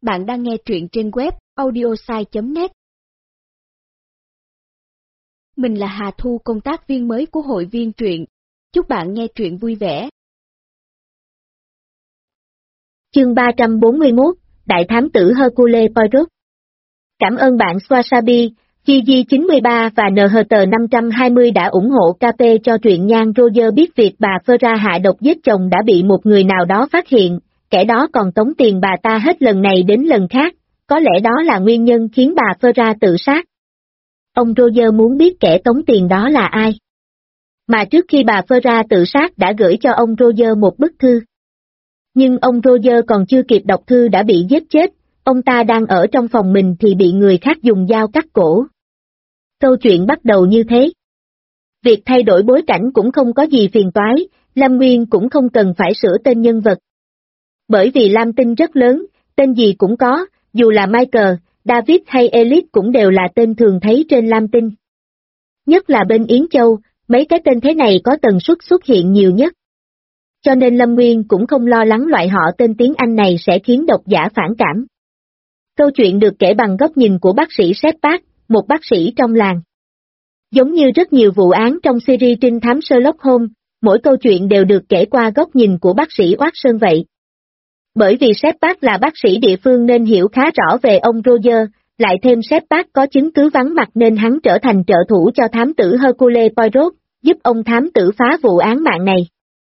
Bạn đang nghe truyện trên web audiosai.net. Mình là Hà Thu, công tác viên mới của hội viên truyện. Chúc bạn nghe truyện vui vẻ. Chương 341, Đại thám tử Hercule Poirot. Cảm ơn bạn Wasabi, Gigi93 và NHT520 đã ủng hộ KP cho truyện nha. Roger biết việc bà Ferra hạ độc giết chồng đã bị một người nào đó phát hiện, kẻ đó còn tống tiền bà ta hết lần này đến lần khác, có lẽ đó là nguyên nhân khiến bà Ferra tự sát. Ông Roger muốn biết kẻ tống tiền đó là ai. Mà trước khi bà Ferra tự sát đã gửi cho ông Roger một bức thư. Nhưng ông Roger còn chưa kịp đọc thư đã bị giết chết, ông ta đang ở trong phòng mình thì bị người khác dùng dao cắt cổ. Câu chuyện bắt đầu như thế. Việc thay đổi bối cảnh cũng không có gì phiền toái, Lam Nguyên cũng không cần phải sửa tên nhân vật. Bởi vì Lam Tinh rất lớn, tên gì cũng có, dù là Michael, David hay Elite cũng đều là tên thường thấy trên Lam Tinh. Nhất là bên Yến Châu, mấy cái tên thế này có tần suất xuất hiện nhiều nhất. Cho nên Lâm Nguyên cũng không lo lắng loại họ tên tiếng Anh này sẽ khiến độc giả phản cảm. Câu chuyện được kể bằng góc nhìn của bác sĩ Shepard, một bác sĩ trong làng. Giống như rất nhiều vụ án trong series trinh thám Sherlock Holmes, mỗi câu chuyện đều được kể qua góc nhìn của bác sĩ Watson vậy. Bởi vì Shepard là bác sĩ địa phương nên hiểu khá rõ về ông Roger, lại thêm Shepard có chứng cứ vắng mặt nên hắn trở thành trợ thủ cho thám tử Hercule Poirot, giúp ông thám tử phá vụ án mạng này.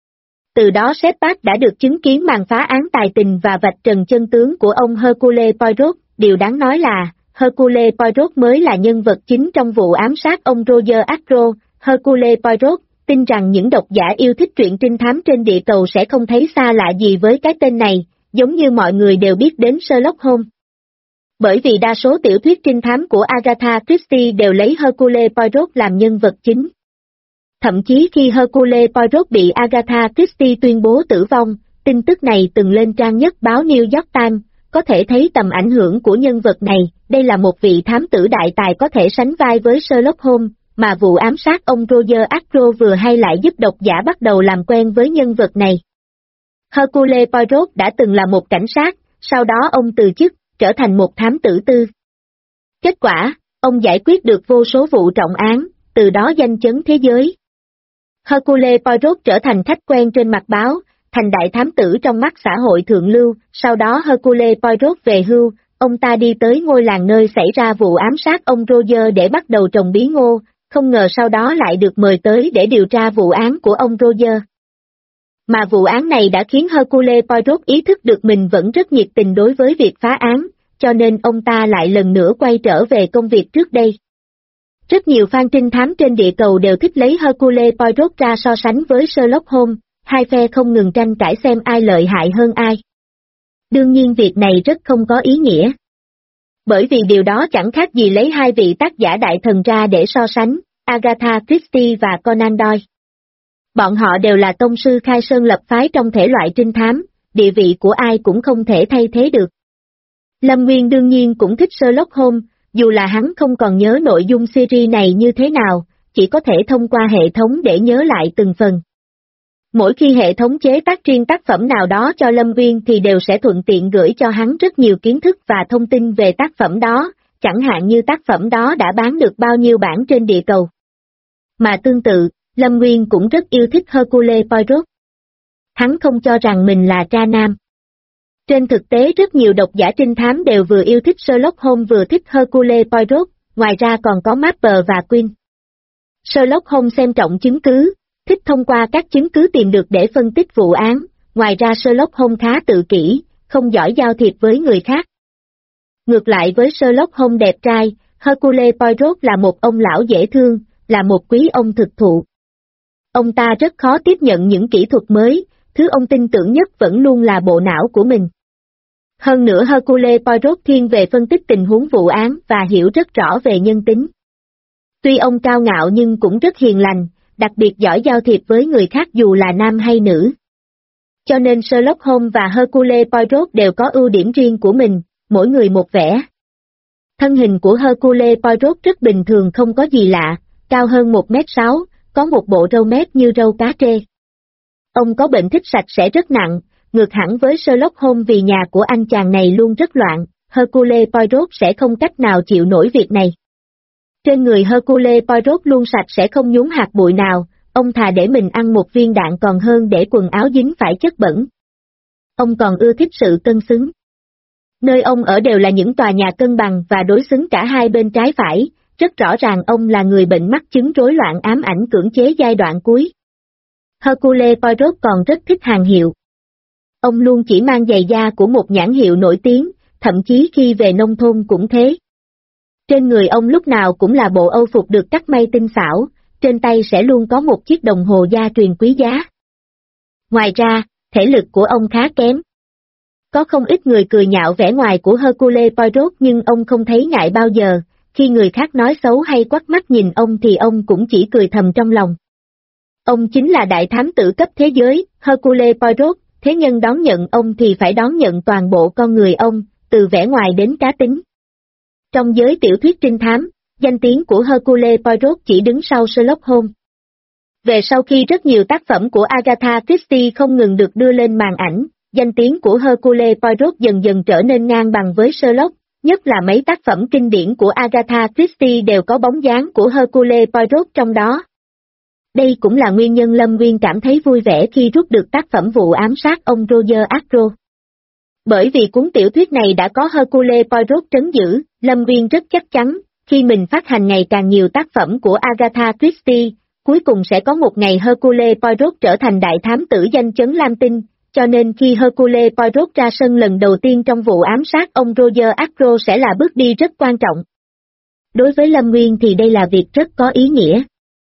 Từ đó Shepard đã được chứng kiến màn phá án tài tình và vạch trần chân tướng của ông Hercule Poirot. Điều đáng nói là, Hercule Poirot mới là nhân vật chính trong vụ ám sát ông Roger Ackroyd. Hercule Poirot tin rằng những độc giả yêu thích truyện trinh thám trên địa cầu sẽ không thấy xa lạ gì với cái tên này, giống như mọi người đều biết đến Sherlock Holmes. Bởi vì đa số tiểu thuyết trinh thám của Agatha Christie đều lấy Hercule Poirot làm nhân vật chính. Thậm chí khi Hercule Poirot bị Agatha Christie tuyên bố tử vong, tin tức này từng lên trang nhất báo New York Times, có thể thấy tầm ảnh hưởng của nhân vật này. Đây là một vị thám tử đại tài có thể sánh vai với Sherlock Holmes, mà vụ ám sát ông Roger Ackroyd vừa hay lại giúp độc giả bắt đầu làm quen với nhân vật này. Hercule Poirot đã từng là một cảnh sát, sau đó ông từ chức, trở thành một thám tử tư. Kết quả, ông giải quyết được vô số vụ trọng án, từ đó danh chấn thế giới. Hercule Poirot trở thành khách quen trên mặt báo, thành đại thám tử trong mắt xã hội thượng lưu. Sau đó Hercule Poirot về hưu, ông ta đi tới ngôi làng nơi xảy ra vụ ám sát ông Roger để bắt đầu trồng bí ngô, không ngờ sau đó lại được mời tới để điều tra vụ án của ông Roger. Mà vụ án này đã khiến Hercule Poirot ý thức được mình vẫn rất nhiệt tình đối với việc phá án, cho nên ông ta lại lần nữa quay trở về công việc trước đây. Rất nhiều fan trinh thám trên địa cầu đều thích lấy Hercule Poirot ra so sánh với Sherlock Holmes, hai phe không ngừng tranh cãi xem ai lợi hại hơn ai. Đương nhiên việc này rất không có ý nghĩa. Bởi vì điều đó chẳng khác gì lấy hai vị tác giả đại thần ra để so sánh, Agatha Christie và Conan Doyle. Bọn họ đều là tông sư khai sơn lập phái trong thể loại trinh thám, địa vị của ai cũng không thể thay thế được. Lâm Nguyên đương nhiên cũng thích Sherlock Holmes, dù là hắn không còn nhớ nội dung series này như thế nào, chỉ có thể thông qua hệ thống để nhớ lại từng phần. Mỗi khi hệ thống chế tác riêng tác phẩm nào đó cho Lâm Nguyên thì đều sẽ thuận tiện gửi cho hắn rất nhiều kiến thức và thông tin về tác phẩm đó, chẳng hạn như tác phẩm đó đã bán được bao nhiêu bản trên địa cầu. Mà tương tự, Lâm Nguyên cũng rất yêu thích Hercule Poirot. Hắn không cho rằng mình là tra nam. Trên thực tế rất nhiều độc giả trinh thám đều vừa yêu thích Sherlock Holmes vừa thích Hercule Poirot, ngoài ra còn có Mapper và Quinn. Sherlock Holmes xem trọng chứng cứ, thích thông qua các chứng cứ tìm được để phân tích vụ án, ngoài ra Sherlock Holmes khá tự kỷ, không giỏi giao thiệp với người khác. Ngược lại với Sherlock Holmes đẹp trai, Hercule Poirot là một ông lão dễ thương, là một quý ông thực thụ. Ông ta rất khó tiếp nhận những kỹ thuật mới, thứ ông tin tưởng nhất vẫn luôn là bộ não của mình. Hơn nữa Hercule Poirot thiên về phân tích tình huống vụ án và hiểu rất rõ về nhân tính. Tuy ông cao ngạo nhưng cũng rất hiền lành, đặc biệt giỏi giao thiệp với người khác dù là nam hay nữ. Cho nên Sherlock Holmes và Hercule Poirot đều có ưu điểm riêng của mình, mỗi người một vẻ. Thân hình của Hercule Poirot rất bình thường không có gì lạ, cao hơn 1m6, có một bộ râu mép như râu cá trê. Ông có bệnh thích sạch sẽ rất nặng, ngược hẳn với Sherlock Holmes vì nhà của anh chàng này luôn rất loạn, Hercule Poirot sẽ không cách nào chịu nổi việc này. Trên người Hercule Poirot luôn sạch sẽ không nhúng hạt bụi nào, ông thà để mình ăn một viên đạn còn hơn để quần áo dính phải chất bẩn. Ông còn ưa thích sự cân xứng. Nơi ông ở đều là những tòa nhà cân bằng và đối xứng cả hai bên trái phải, rất rõ ràng ông là người bệnh mắc chứng rối loạn ám ảnh cưỡng chế giai đoạn cuối. Hercule Poirot còn rất thích hàng hiệu. Ông luôn chỉ mang giày da của một nhãn hiệu nổi tiếng, thậm chí khi về nông thôn cũng thế. Trên người ông lúc nào cũng là bộ âu phục được cắt may tinh xảo, trên tay sẽ luôn có một chiếc đồng hồ gia truyền quý giá. Ngoài ra, thể lực của ông khá kém. Có không ít người cười nhạo vẻ ngoài của Hercule Poirot nhưng ông không thấy ngại bao giờ, khi người khác nói xấu hay quắt mắt nhìn ông thì ông cũng chỉ cười thầm trong lòng. Ông chính là đại thám tử cấp thế giới, Hercule Poirot, thế nhân đón nhận ông thì phải đón nhận toàn bộ con người ông, từ vẻ ngoài đến cá tính. Trong giới tiểu thuyết trinh thám, danh tiếng của Hercule Poirot chỉ đứng sau Sherlock Holmes. Về sau khi rất nhiều tác phẩm của Agatha Christie không ngừng được đưa lên màn ảnh, danh tiếng của Hercule Poirot dần dần trở nên ngang bằng với Sherlock, nhất là mấy tác phẩm kinh điển của Agatha Christie đều có bóng dáng của Hercule Poirot trong đó. Đây cũng là nguyên nhân Lâm Nguyên cảm thấy vui vẻ khi rút được tác phẩm vụ ám sát ông Roger Ackroyd. Bởi vì cuốn tiểu thuyết này đã có Hercule Poirot trấn giữ, Lâm Nguyên rất chắc chắn, khi mình phát hành ngày càng nhiều tác phẩm của Agatha Christie, cuối cùng sẽ có một ngày Hercule Poirot trở thành đại thám tử danh chấn Lam Tinh, cho nên khi Hercule Poirot ra sân lần đầu tiên trong vụ ám sát ông Roger Ackroyd sẽ là bước đi rất quan trọng. Đối với Lâm Nguyên thì đây là việc rất có ý nghĩa.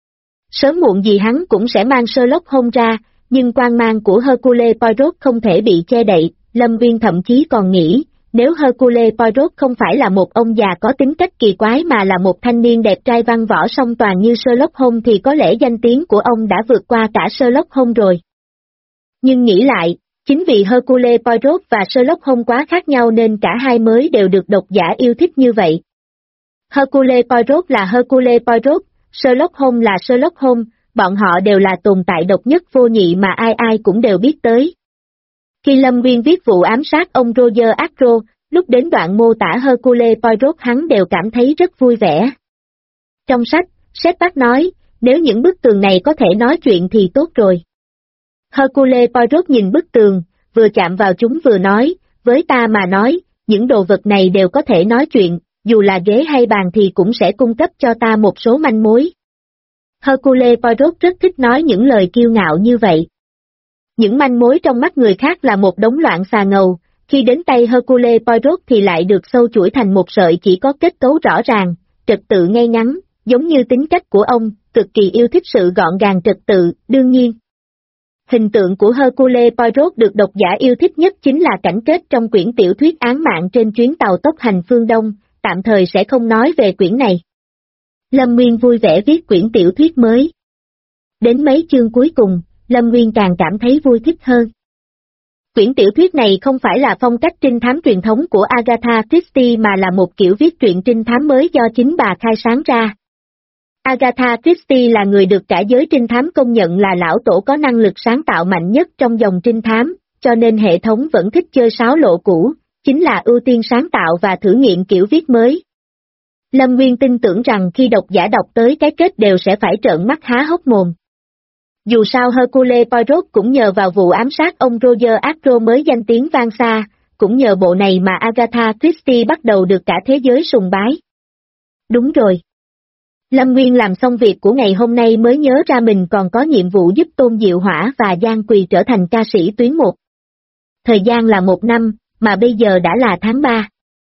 Sớm muộn gì hắn cũng sẽ mang Sherlock Holmes ra, nhưng quang mang của Hercule Poirot không thể bị che đậy, Lâm Nguyên thậm chí còn nghĩ, nếu Hercule Poirot không phải là một ông già có tính cách kỳ quái mà là một thanh niên đẹp trai văn võ song toàn như Sherlock Holmes thì có lẽ danh tiếng của ông đã vượt qua cả Sherlock Holmes rồi. Nhưng nghĩ lại, chính vì Hercule Poirot và Sherlock Holmes quá khác nhau nên cả hai mới đều được độc giả yêu thích như vậy. Hercule Poirot là Hercule Poirot, Sherlock Holmes là Sherlock Holmes, bọn họ đều là tồn tại độc nhất vô nhị mà ai ai cũng đều biết tới. Khi Lâm Nguyên viết vụ ám sát ông Roger Ackroyd, lúc đến đoạn mô tả Hercule Poirot hắn đều cảm thấy rất vui vẻ. Trong sách, Shepard nói, nếu những bức tường này có thể nói chuyện thì tốt rồi. Hercule Poirot nhìn bức tường, vừa chạm vào chúng vừa nói, với ta mà nói, những đồ vật này đều có thể nói chuyện, dù là ghế hay bàn thì cũng sẽ cung cấp cho ta một số manh mối. Hercule Poirot rất thích nói những lời kiêu ngạo như vậy. Những manh mối trong mắt người khác là một đống loạn xà ngầu, khi đến tay Hercule Poirot thì lại được sâu chuỗi thành một sợi chỉ có kết cấu rõ ràng, trật tự ngay ngắn, giống như tính cách của ông, cực kỳ yêu thích sự gọn gàng trật tự, đương nhiên. Hình tượng của Hercule Poirot được độc giả yêu thích nhất chính là cảnh kết trong quyển tiểu thuyết án mạng trên chuyến tàu tốc hành phương Đông, tạm thời sẽ không nói về quyển này. Lâm Nguyên vui vẻ viết quyển tiểu thuyết mới. Đến mấy chương cuối cùng, Lâm Nguyên càng cảm thấy vui thích hơn. Quyển tiểu thuyết này không phải là phong cách trinh thám truyền thống của Agatha Christie mà là một kiểu viết truyện trinh thám mới do chính bà khai sáng ra. Agatha Christie là người được cả giới trinh thám công nhận là lão tổ có năng lực sáng tạo mạnh nhất trong dòng trinh thám, cho nên hệ thống vẫn thích chơi sáo lộ cũ, chính là ưu tiên sáng tạo và thử nghiệm kiểu viết mới. Lâm Nguyên tin tưởng rằng khi độc giả đọc tới cái kết đều sẽ phải trợn mắt há hốc mồm. Dù sao Hercule Poirot cũng nhờ vào vụ ám sát ông Roger Ackroyd mới danh tiếng vang xa, cũng nhờ bộ này mà Agatha Christie bắt đầu được cả thế giới sùng bái. Đúng rồi. Lâm Nguyên làm xong việc của ngày hôm nay mới nhớ ra mình còn có nhiệm vụ giúp Tôn Diệu Hỏa và Giang Quỳ trở thành ca sĩ tuyến 1. Thời gian là 1 năm, mà bây giờ đã là tháng 3.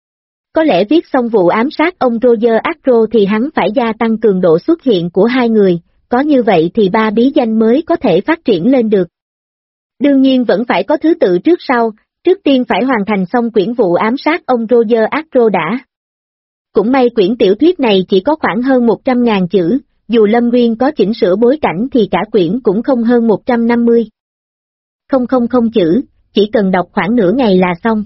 Có lẽ viết xong vụ ám sát ông Roger Ackroyd thì hắn phải gia tăng cường độ xuất hiện của hai người, có như vậy thì ba bí danh mới có thể phát triển lên được. Đương nhiên vẫn phải có thứ tự trước sau, trước tiên phải hoàn thành xong quyển vụ ám sát ông Roger Ackroyd đã. Cũng may quyển tiểu thuyết này chỉ có khoảng hơn 100.000 chữ, dù Lâm Nguyên có chỉnh sửa bối cảnh thì cả quyển cũng không hơn 150. 000 chữ, chỉ cần đọc khoảng nửa ngày là xong.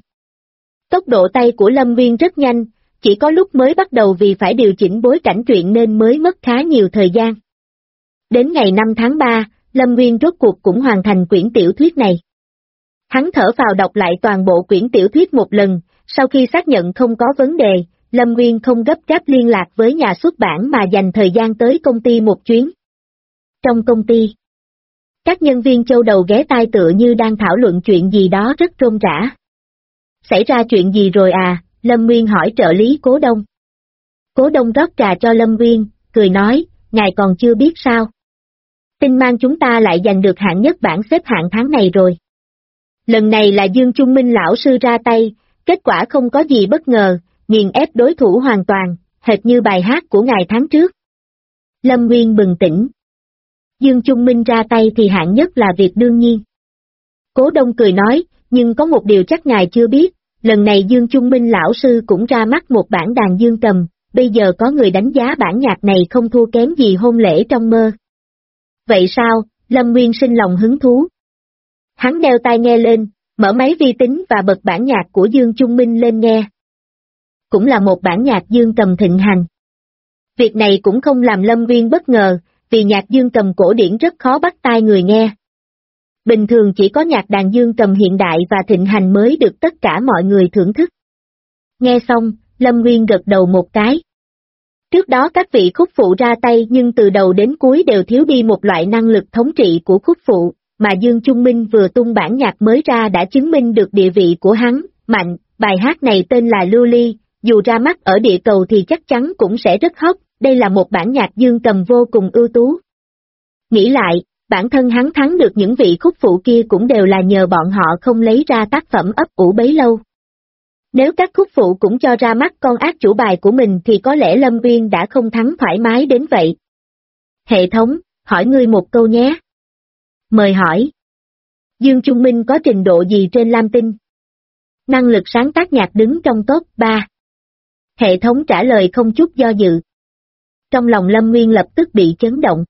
Tốc độ tay của Lâm Nguyên rất nhanh, chỉ có lúc mới bắt đầu vì phải điều chỉnh bối cảnh truyện nên mới mất khá nhiều thời gian. Đến ngày 5 tháng 3, Lâm Nguyên rốt cuộc cũng hoàn thành quyển tiểu thuyết này. Hắn thở phào đọc lại toàn bộ quyển tiểu thuyết một lần, sau khi xác nhận không có vấn đề, Lâm Nguyên không gấp gáp liên lạc với nhà xuất bản mà dành thời gian tới công ty một chuyến. Trong công ty, các nhân viên châu đầu ghé tai tựa như đang thảo luận chuyện gì đó rất rôm rã. Xảy ra chuyện gì rồi à? Lâm Nguyên hỏi trợ lý Cố Đông. Cố Đông rót trà cho Lâm Nguyên, cười nói, ngài còn chưa biết sao. Tin mang chúng ta lại giành được hạng nhất bảng xếp hạng tháng này rồi. Lần này là Dương Trung Minh lão sư ra tay, kết quả không có gì bất ngờ, nghiền ép đối thủ hoàn toàn, hệt như bài hát của ngài tháng trước. Lâm Nguyên bừng tỉnh. Dương Trung Minh ra tay thì hạng nhất là việc đương nhiên. Cố Đông cười nói, nhưng có một điều chắc ngài chưa biết, lần này Dương Trung Minh lão sư cũng ra mắt một bản đàn dương cầm, bây giờ có người đánh giá bản nhạc này không thua kém gì hôn lễ trong mơ. Vậy sao? Lâm Nguyên sinh lòng hứng thú. Hắn đeo tai nghe lên, mở máy vi tính và bật bản nhạc của Dương Trung Minh lên nghe. Cũng là một bản nhạc dương cầm thịnh hành. Việc này cũng không làm Lâm Nguyên bất ngờ, vì nhạc dương cầm cổ điển rất khó bắt tai người nghe. Bình thường chỉ có nhạc đàn dương cầm hiện đại và thịnh hành mới được tất cả mọi người thưởng thức. Nghe xong, Lâm Nguyên gật đầu một cái. Trước đó các vị khúc phụ ra tay nhưng từ đầu đến cuối đều thiếu đi một loại năng lực thống trị của khúc phụ, mà Dương Trung Minh vừa tung bản nhạc mới ra đã chứng minh được địa vị của hắn, mạnh, bài hát này tên là Lưu Ly, dù ra mắt ở địa cầu thì chắc chắn cũng sẽ rất hot, đây là một bản nhạc dương cầm vô cùng ưu tú. Nghĩ lại, bản thân hắn thắng được những vị khúc phụ kia cũng đều là nhờ bọn họ không lấy ra tác phẩm ấp ủ bấy lâu. Nếu các khúc phụ cũng cho ra mắt con ác chủ bài của mình thì có lẽ Lâm Nguyên đã không thắng thoải mái đến vậy. Hệ thống, hỏi ngươi một câu nhé. Mời hỏi. Dương Trung Minh có trình độ gì trên Lam Tinh? Năng lực sáng tác nhạc đứng trong top 3. Hệ thống trả lời không chút do dự. Trong lòng Lâm Nguyên lập tức bị chấn động.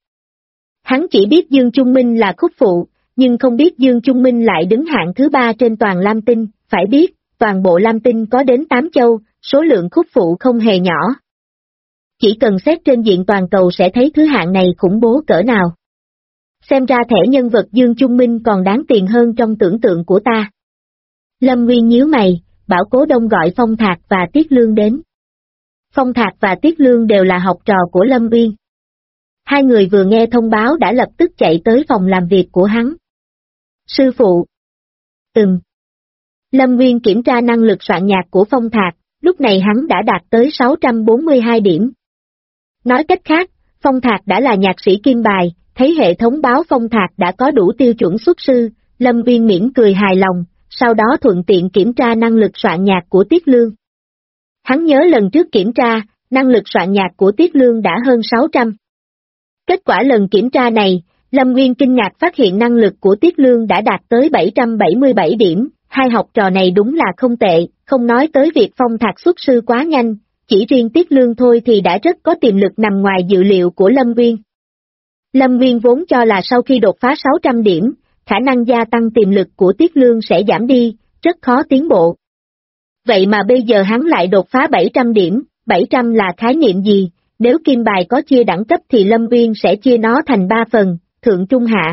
Hắn chỉ biết Dương Trung Minh là khúc phụ, nhưng không biết Dương Trung Minh lại đứng hạng thứ 3 trên toàn Lam Tinh, phải biết, toàn bộ Lam Tinh có đến 8 châu, số lượng khúc phụ không hề nhỏ. Chỉ cần xét trên diện toàn cầu sẽ thấy thứ hạng này khủng bố cỡ nào. Xem ra thẻ nhân vật Dương Trung Minh còn đáng tiền hơn trong tưởng tượng của ta. Lâm Nguyên nhíu mày, bảo Cố Đông gọi Phong Thạc và Tiết Lương đến. Phong Thạc và Tiết Lương đều là học trò của Lâm Nguyên. Hai người vừa nghe thông báo đã lập tức chạy tới phòng làm việc của hắn. Sư phụ. Lâm Nguyên kiểm tra năng lực soạn nhạc của Phong Thạc, lúc này hắn đã đạt tới 642 điểm. Nói cách khác, Phong Thạc đã là nhạc sĩ kim bài, thấy hệ thống báo Phong Thạc đã có đủ tiêu chuẩn xuất sư, Lâm Nguyên mỉm cười hài lòng, sau đó thuận tiện kiểm tra năng lực soạn nhạc của Tiết Lương. Hắn nhớ lần trước kiểm tra, năng lực soạn nhạc của Tiết Lương đã hơn 600. Kết quả lần kiểm tra này, Lâm Nguyên kinh ngạc phát hiện năng lực của Tiết Lương đã đạt tới 777 điểm, hai học trò này đúng là không tệ, không nói tới việc Phong Thạc xuất sư quá nhanh, chỉ riêng Tiết Lương thôi thì đã rất có tiềm lực nằm ngoài dự liệu của Lâm Nguyên. Lâm Nguyên vốn cho là sau khi đột phá 600 điểm, khả năng gia tăng tiềm lực của Tiết Lương sẽ giảm đi, rất khó tiến bộ. Vậy mà bây giờ hắn lại đột phá 700 điểm, 700 là khái niệm gì? Nếu kim bài có chia đẳng cấp thì Lâm Nguyên sẽ chia nó thành 3 phần, thượng trung hạ.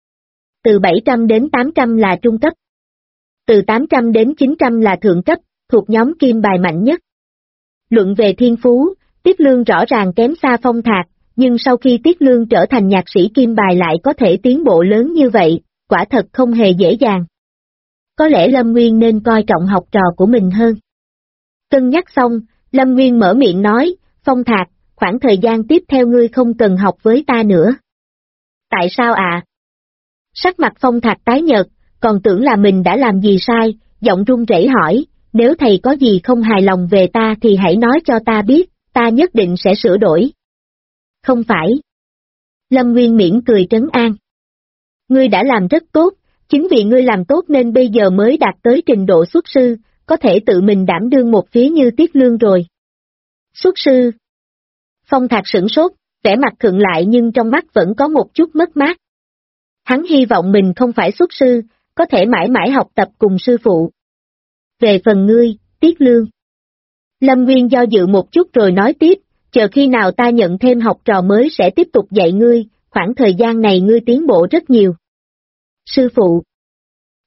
Từ 700 đến 800 là trung cấp. Từ 800 đến 900 là thượng cấp, thuộc nhóm kim bài mạnh nhất. Luận về thiên phú, Tiết Lương rõ ràng kém xa Phong Thạc, nhưng sau khi Tiết Lương trở thành nhạc sĩ kim bài lại có thể tiến bộ lớn như vậy, quả thật không hề dễ dàng. Có lẽ Lâm Nguyên nên coi trọng học trò của mình hơn. Cân nhắc xong, Lâm Nguyên mở miệng nói, Phong Thạc, khoảng thời gian tiếp theo ngươi không cần học với ta nữa. Tại sao ạ? Sắc mặt Phong Thạc tái nhợt, còn tưởng là mình đã làm gì sai, giọng run rẩy hỏi, nếu thầy có gì không hài lòng về ta thì hãy nói cho ta biết, ta nhất định sẽ sửa đổi. Không phải. Lâm Nguyên mỉm cười trấn an. Ngươi đã làm rất tốt, chính vì ngươi làm tốt nên bây giờ mới đạt tới trình độ xuất sư, có thể tự mình đảm đương một phía như Tiết Lương rồi. Xuất sư. Phong Thạc sửng sốt, vẻ mặt khựng lại nhưng trong mắt vẫn có một chút mất mát. Hắn hy vọng mình không phải xuất sư, có thể mãi mãi học tập cùng sư phụ. Về phần ngươi, Tiết Lương. Lâm Nguyên do dự một chút rồi nói tiếp, chờ khi nào ta nhận thêm học trò mới sẽ tiếp tục dạy ngươi, khoảng thời gian này ngươi tiến bộ rất nhiều. Sư phụ.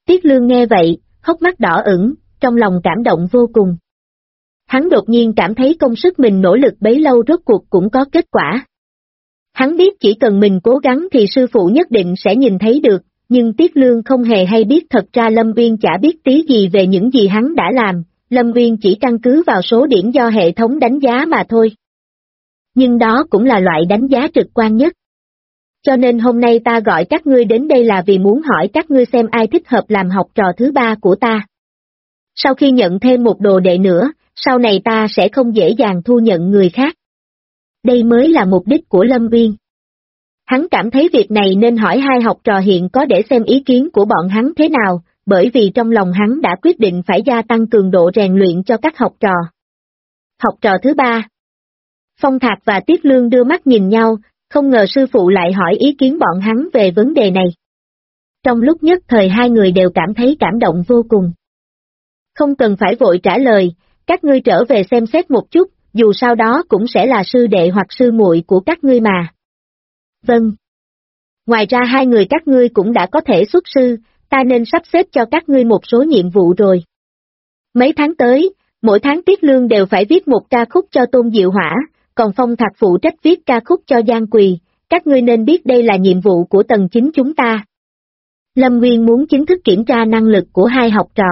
Tiết Lương nghe vậy, hốc mắt đỏ ửng, trong lòng cảm động vô cùng. Hắn đột nhiên cảm thấy công sức mình nỗ lực bấy lâu rốt cuộc cũng có kết quả. Hắn biết chỉ cần mình cố gắng thì sư phụ nhất định sẽ nhìn thấy được, nhưng Tiết Lương không hề hay biết thật ra Lâm Uyên chả biết tí gì về những gì hắn đã làm, Lâm Uyên chỉ căn cứ vào số điểm do hệ thống đánh giá mà thôi. Nhưng đó cũng là loại đánh giá trực quan nhất. Cho nên hôm nay ta gọi các ngươi đến đây là vì muốn hỏi các ngươi xem ai thích hợp làm học trò thứ ba của ta. Sau khi nhận thêm một đồ đệ nữa, sau này ta sẽ không dễ dàng thu nhận người khác. Đây mới là mục đích của Lâm Uyên. Hắn cảm thấy việc này nên hỏi hai học trò hiện có để xem ý kiến của bọn hắn thế nào, bởi vì trong lòng hắn đã quyết định phải gia tăng cường độ rèn luyện cho các học trò. Học trò thứ ba. Phong Thạc và Tiết Lương đưa mắt nhìn nhau, không ngờ sư phụ lại hỏi ý kiến bọn hắn về vấn đề này. Trong lúc nhất thời hai người đều cảm thấy cảm động vô cùng. Không cần phải vội trả lời, các ngươi trở về xem xét một chút, dù sao đó cũng sẽ là sư đệ hoặc sư muội của các ngươi mà. Vâng. Ngoài ra hai người các ngươi cũng đã có thể xuất sư, ta nên sắp xếp cho các ngươi một số nhiệm vụ rồi. Mấy tháng tới, mỗi tháng Tiết Lương đều phải viết một ca khúc cho Tôn Diệu Hỏa, còn Phong Thạc phụ trách viết ca khúc cho Giang Quỳ, các ngươi nên biết đây là nhiệm vụ của tầng 9 chúng ta. Lâm Nguyên muốn chính thức kiểm tra năng lực của hai học trò.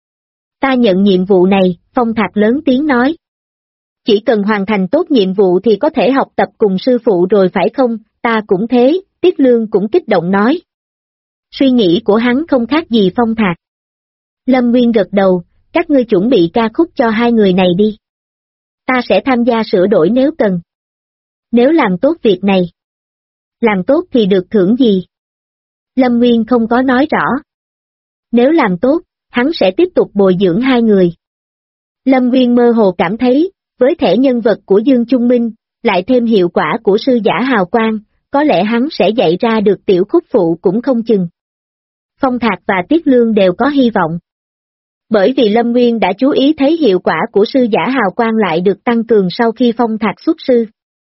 Ta nhận nhiệm vụ này, Phong Thạc lớn tiếng nói. Chỉ cần hoàn thành tốt nhiệm vụ thì có thể học tập cùng sư phụ rồi phải không, ta cũng thế, Tiết Lương cũng kích động nói. Suy nghĩ của hắn không khác gì Phong Thạc. Lâm Nguyên gật đầu, các ngươi chuẩn bị ca khúc cho hai người này đi. Ta sẽ tham gia sửa đổi nếu cần. Nếu làm tốt việc này. Làm tốt thì được thưởng gì? Lâm Nguyên không có nói rõ. Nếu làm tốt, hắn sẽ tiếp tục bồi dưỡng hai người. Lâm Nguyên mơ hồ cảm thấy, với thể nhân vật của Dương Trung Minh, lại thêm hiệu quả của sư giả hào quang, có lẽ hắn sẽ dạy ra được tiểu khúc phụ cũng không chừng. Phong Thạc và Tiết Lương đều có hy vọng. Bởi vì Lâm Nguyên đã chú ý thấy hiệu quả của sư giả hào quang lại được tăng cường sau khi Phong Thạc xuất sư.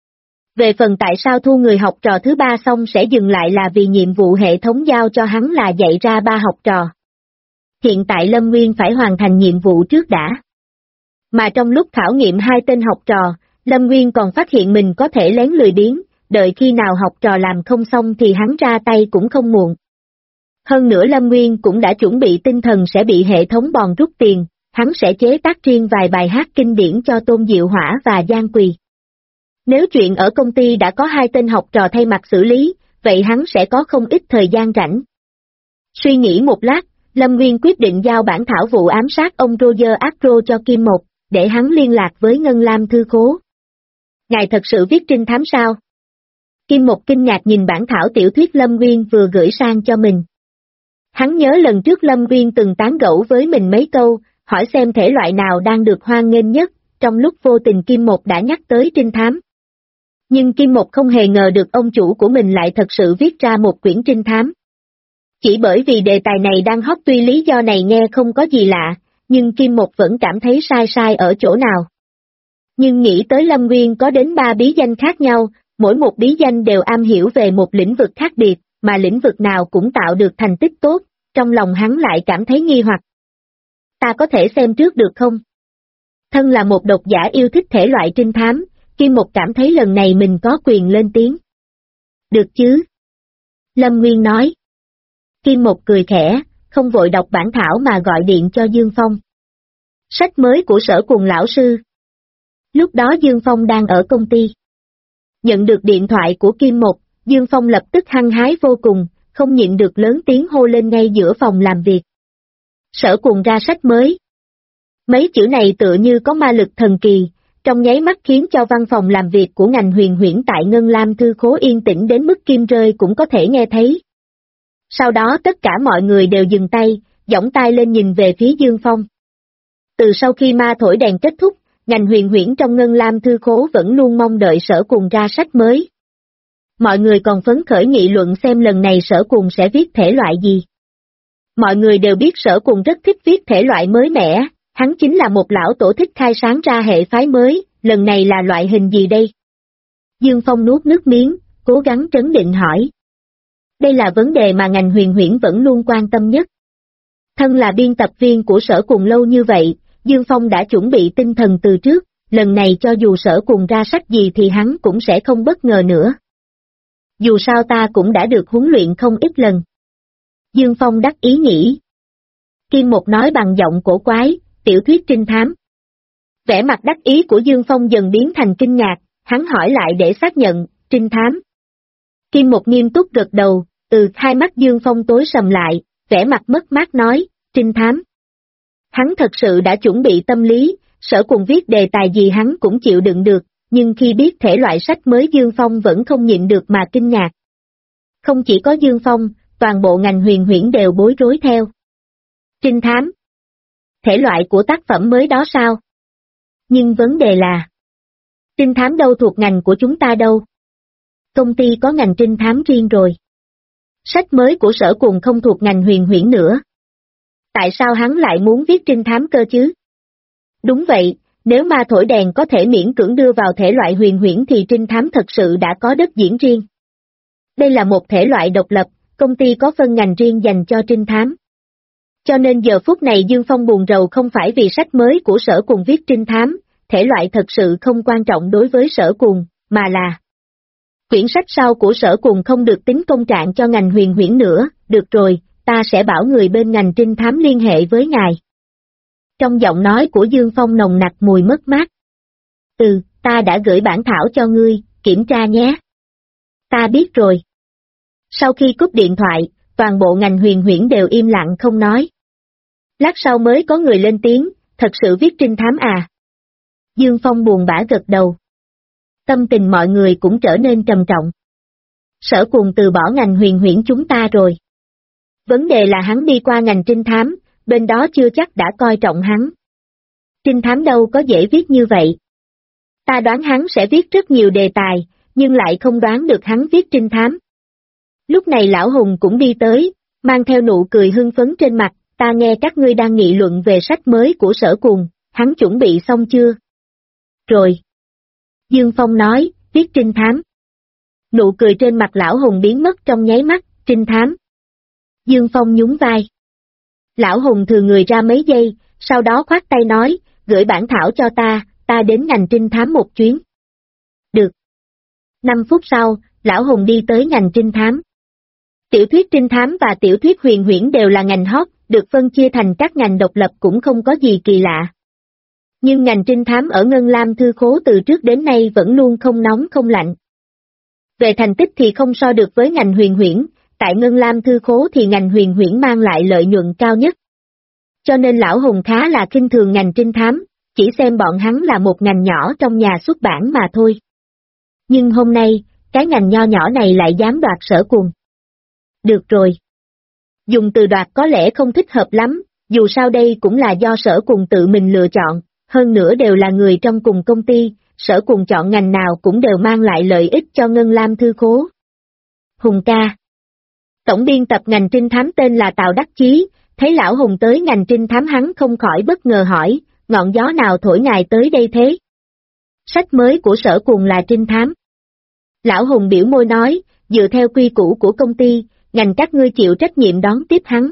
Về phần tại sao thu người học trò thứ ba xong sẽ dừng lại là vì nhiệm vụ hệ thống giao cho hắn là dạy ra ba học trò. Hiện tại Lâm Nguyên phải hoàn thành nhiệm vụ trước đã. Mà trong lúc khảo nghiệm hai tên học trò, Lâm Nguyên còn phát hiện mình có thể lén lười biếng, đợi khi nào học trò làm không xong thì hắn ra tay cũng không muộn. Hơn nữa Lâm Nguyên cũng đã chuẩn bị tinh thần sẽ bị hệ thống bòn rút tiền, hắn sẽ chế tác riêng vài bài hát kinh điển cho Tôn Diệu Hỏa và Giang Quỳ. Nếu chuyện ở công ty đã có hai tên học trò thay mặt xử lý, vậy hắn sẽ có không ít thời gian rảnh. Suy nghĩ một lát, Lâm Nguyên quyết định giao bản thảo vụ ám sát ông Roger Astro cho Kim Mộc, để hắn liên lạc với Ngân Lam Thư Khố. Ngài thật sự viết trinh thám sao? Kim Mộc kinh ngạc nhìn bản thảo tiểu thuyết Lâm Nguyên vừa gửi sang cho mình. Hắn nhớ lần trước Lâm Nguyên từng tán gẫu với mình mấy câu, hỏi xem thể loại nào đang được hoan nghênh nhất, trong lúc vô tình Kim Mộc đã nhắc tới trinh thám. Nhưng Kim Mộc không hề ngờ được ông chủ của mình lại thật sự viết ra một quyển trinh thám. Chỉ bởi vì đề tài này đang hot tuy lý do này nghe không có gì lạ, nhưng Kim Mộc vẫn cảm thấy sai ở chỗ nào. Nhưng nghĩ tới Lâm Nguyên có đến 3 bí danh khác nhau, mỗi một bí danh đều am hiểu về một lĩnh vực khác biệt, mà lĩnh vực nào cũng tạo được thành tích tốt, trong lòng hắn lại cảm thấy nghi hoặc. Ta có thể xem trước được không? Thân là một độc giả yêu thích thể loại trinh thám, Kim Mộc cảm thấy lần này mình có quyền lên tiếng. Được chứ? Lâm Nguyên nói. Kim Mộc cười khẽ, không vội đọc bản thảo mà gọi điện cho Dương Phong. Sách mới của Sở Cùng lão sư. Lúc đó Dương Phong đang ở công ty. Nhận được điện thoại của Kim Mộc, Dương Phong lập tức hăng hái vô cùng, không nhịn được lớn tiếng hô lên ngay giữa phòng làm việc. Sở Cùng ra sách mới. Mấy chữ này tựa như có ma lực thần kỳ, trong nháy mắt khiến cho văn phòng làm việc của ngành huyền huyễn tại Ngân Lam Thư Khố yên tĩnh đến mức kim rơi cũng có thể nghe thấy. Sau đó tất cả mọi người đều dừng tay, giỏng tai lên nhìn về phía Dương Phong. Từ sau khi ma thổi đèn kết thúc, ngành huyền huyễn trong Ngân Lam Thư Khố vẫn luôn mong đợi Sở Cùng ra sách mới. Mọi người còn phấn khởi nghị luận xem lần này Sở Cùng sẽ viết thể loại gì. Mọi người đều biết Sở Cùng rất thích viết thể loại mới mẻ, hắn chính là một lão tổ thích khai sáng ra hệ phái mới, lần này là loại hình gì đây? Dương Phong nuốt nước miếng, cố gắng trấn định hỏi. Đây là vấn đề mà ngành huyền huyễn vẫn luôn quan tâm nhất. Thân là biên tập viên của Sở Cùng lâu như vậy, Dương Phong đã chuẩn bị tinh thần từ trước, lần này cho dù Sở Cùng ra sách gì thì hắn cũng sẽ không bất ngờ nữa. Dù sao ta cũng đã được huấn luyện không ít lần. Dương Phong đắc ý nghĩ. Kim Một nói bằng giọng cổ quái, tiểu thuyết trinh thám. Vẻ mặt đắc ý của Dương Phong dần biến thành kinh ngạc, hắn hỏi lại để xác nhận, trinh thám. Kim Một nghiêm túc gật đầu, hai mắt Dương Phong tối sầm lại, vẻ mặt mất mát nói, trinh thám. Hắn thật sự đã chuẩn bị tâm lý, Sở Cùng viết đề tài gì hắn cũng chịu đựng được, nhưng khi biết thể loại sách mới Dương Phong vẫn không nhịn được mà kinh ngạc. Không chỉ có Dương Phong, toàn bộ ngành huyền huyễn đều bối rối theo. Trinh thám. Thể loại của tác phẩm mới đó sao? Nhưng vấn đề là, trinh thám đâu thuộc ngành của chúng ta đâu. Công ty có ngành trinh thám riêng rồi. Sách mới của Sở Cùng không thuộc ngành huyền huyễn nữa. Tại sao hắn lại muốn viết trinh thám cơ chứ? Đúng vậy, nếu ma thổi đèn có thể miễn cưỡng đưa vào thể loại huyền huyễn thì trinh thám thật sự đã có đất diễn riêng. Đây là một thể loại độc lập, công ty có phân ngành riêng dành cho trinh thám. Cho nên giờ phút này Dương Phong buồn rầu không phải vì sách mới của Sở Cùng viết trinh thám, thể loại thật sự không quan trọng đối với Sở Cùng, mà là quyển sách sau của Sở Cùng không được tính công trạng cho ngành huyền huyễn nữa, được rồi, ta sẽ bảo người bên ngành trinh thám liên hệ với ngài. Trong giọng nói của Dương Phong nồng nặc mùi mất mát. Ta đã gửi bản thảo cho ngươi, kiểm tra nhé. Ta biết rồi. Sau khi cúp điện thoại, toàn bộ ngành huyền huyễn đều im lặng không nói. Lát sau mới có người lên tiếng, thật sự viết trinh thám à? Dương Phong buồn bã gật đầu. Tâm tình mọi người cũng trở nên trầm trọng. Sở Cùng từ bỏ ngành huyền huyễn chúng ta rồi. Vấn đề là hắn đi qua ngành trinh thám, bên đó chưa chắc đã coi trọng hắn. Trinh thám đâu có dễ viết như vậy. Ta đoán hắn sẽ viết rất nhiều đề tài, nhưng lại không đoán được hắn viết trinh thám. Lúc này Lão Hùng cũng đi tới, mang theo nụ cười hưng phấn trên mặt, ta nghe các ngươi đang nghị luận về sách mới của Sở Cùng, hắn chuẩn bị xong chưa? Rồi. Dương Phong nói, viết trinh thám. Nụ cười trên mặt Lão Hùng biến mất trong nháy mắt, trinh thám. Dương Phong nhún vai. Lão Hùng thừa người ra mấy giây, sau đó khoát tay nói, gửi bản thảo cho ta đến ngành trinh thám một chuyến. Được. 5 phút sau, Lão Hùng đi tới ngành trinh thám. Tiểu thuyết trinh thám và tiểu thuyết huyền huyễn đều là ngành hot, được phân chia thành các ngành độc lập cũng không có gì kỳ lạ. Nhưng ngành trinh thám ở Ngân Lam Thư Khố từ trước đến nay vẫn luôn không nóng không lạnh. Về thành tích thì không so được với ngành huyền huyễn, tại Ngân Lam Thư Khố thì ngành huyền huyễn mang lại lợi nhuận cao nhất. Cho nên Lão Hùng khá là khinh thường ngành trinh thám, chỉ xem bọn hắn là một ngành nhỏ trong nhà xuất bản mà thôi. Nhưng hôm nay, cái ngành nho nhỏ này lại dám đoạt Sở Cùng. Được rồi. Dùng từ đoạt có lẽ không thích hợp lắm, dù sao đây cũng là do Sở Cùng tự mình lựa chọn, hơn nữa đều là người trong cùng công ty, Sở Cùng chọn ngành nào cũng đều mang lại lợi ích cho Ngân Lam Thư Khố. Hùng ca. Tổng biên tập ngành trinh thám tên là Tào Đắc Chí, thấy Lão Hùng tới ngành trinh thám hắn không khỏi bất ngờ hỏi, ngọn gió nào thổi ngài tới đây thế? Sách mới của Sở Cùng là trinh thám. Lão Hùng biểu môi nói, dựa theo quy củ của công ty, ngành các ngươi chịu trách nhiệm đón tiếp hắn.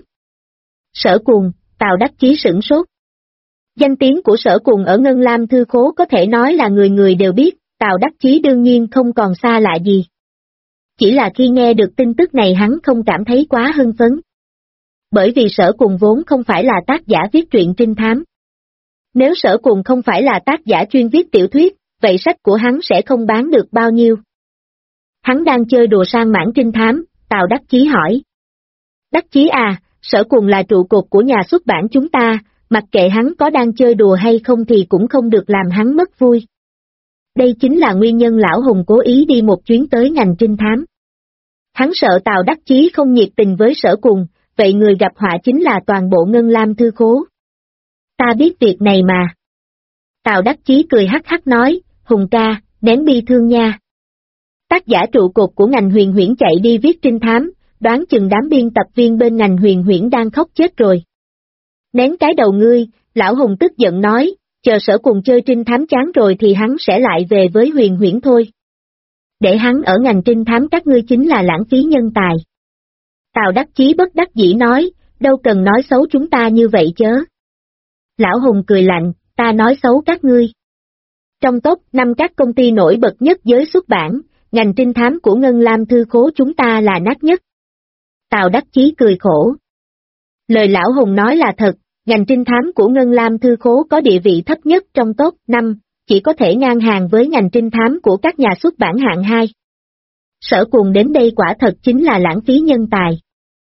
Sở Cùng, Tào Đắc Chí sửng sốt. Danh tiếng của Sở Cùng ở Ngân Lam Thư Khố có thể nói là người người đều biết, Tào Đắc Chí đương nhiên không còn xa lạ gì. Chỉ là khi nghe được tin tức này hắn không cảm thấy quá hưng phấn. Bởi vì Sở Cùng vốn không phải là tác giả viết truyện trinh thám. Nếu Sở Cùng không phải là tác giả chuyên viết tiểu thuyết, vậy sách của hắn sẽ không bán được bao nhiêu. Hắn đang chơi đùa sang mảng trinh thám, Tào Đắc Chí hỏi. Đắc Chí à, Sở Cùng là trụ cột của nhà xuất bản chúng ta, mặc kệ hắn có đang chơi đùa hay không thì cũng không được làm hắn mất vui. Đây chính là nguyên nhân Lão Hùng cố ý đi một chuyến tới ngành trinh thám. Hắn sợ Tào Đắc Chí không nhiệt tình với Sở Cùng, vậy người gặp họa chính là toàn bộ Ngân Lam Thư Khố. Ta biết việc này mà. Tào Đắc Chí cười hắc hắc nói, Hùng ca, nén bi thương nha. Tác giả trụ cột của ngành huyền huyễn chạy đi viết trinh thám, đoán chừng đám biên tập viên bên ngành huyền huyễn đang khóc chết rồi. Nén cái đầu ngươi, Lão Hùng tức giận nói, chờ Sở Cùng chơi trinh thám chán rồi thì hắn sẽ lại về với huyền huyễn thôi. Để hắn ở ngành trinh thám các ngươi chính là lãng phí nhân tài. Tào Đắc Chí bất đắc dĩ nói, Đâu cần nói xấu chúng ta như vậy chớ. Lão Hùng cười lạnh, ta nói xấu các ngươi. Trong top 5 các công ty nổi bật nhất giới xuất bản, ngành trinh thám của Ngân Lam Thư Khố chúng ta là nát nhất. Tào Đắc Chí cười khổ. Lời Lão Hùng nói là thật, ngành trinh thám của Ngân Lam Thư Khố có địa vị thấp nhất trong top 5, chỉ có thể ngang hàng với ngành trinh thám của các nhà xuất bản hạng 2. Sở Cùng đến đây quả thật chính là lãng phí nhân tài.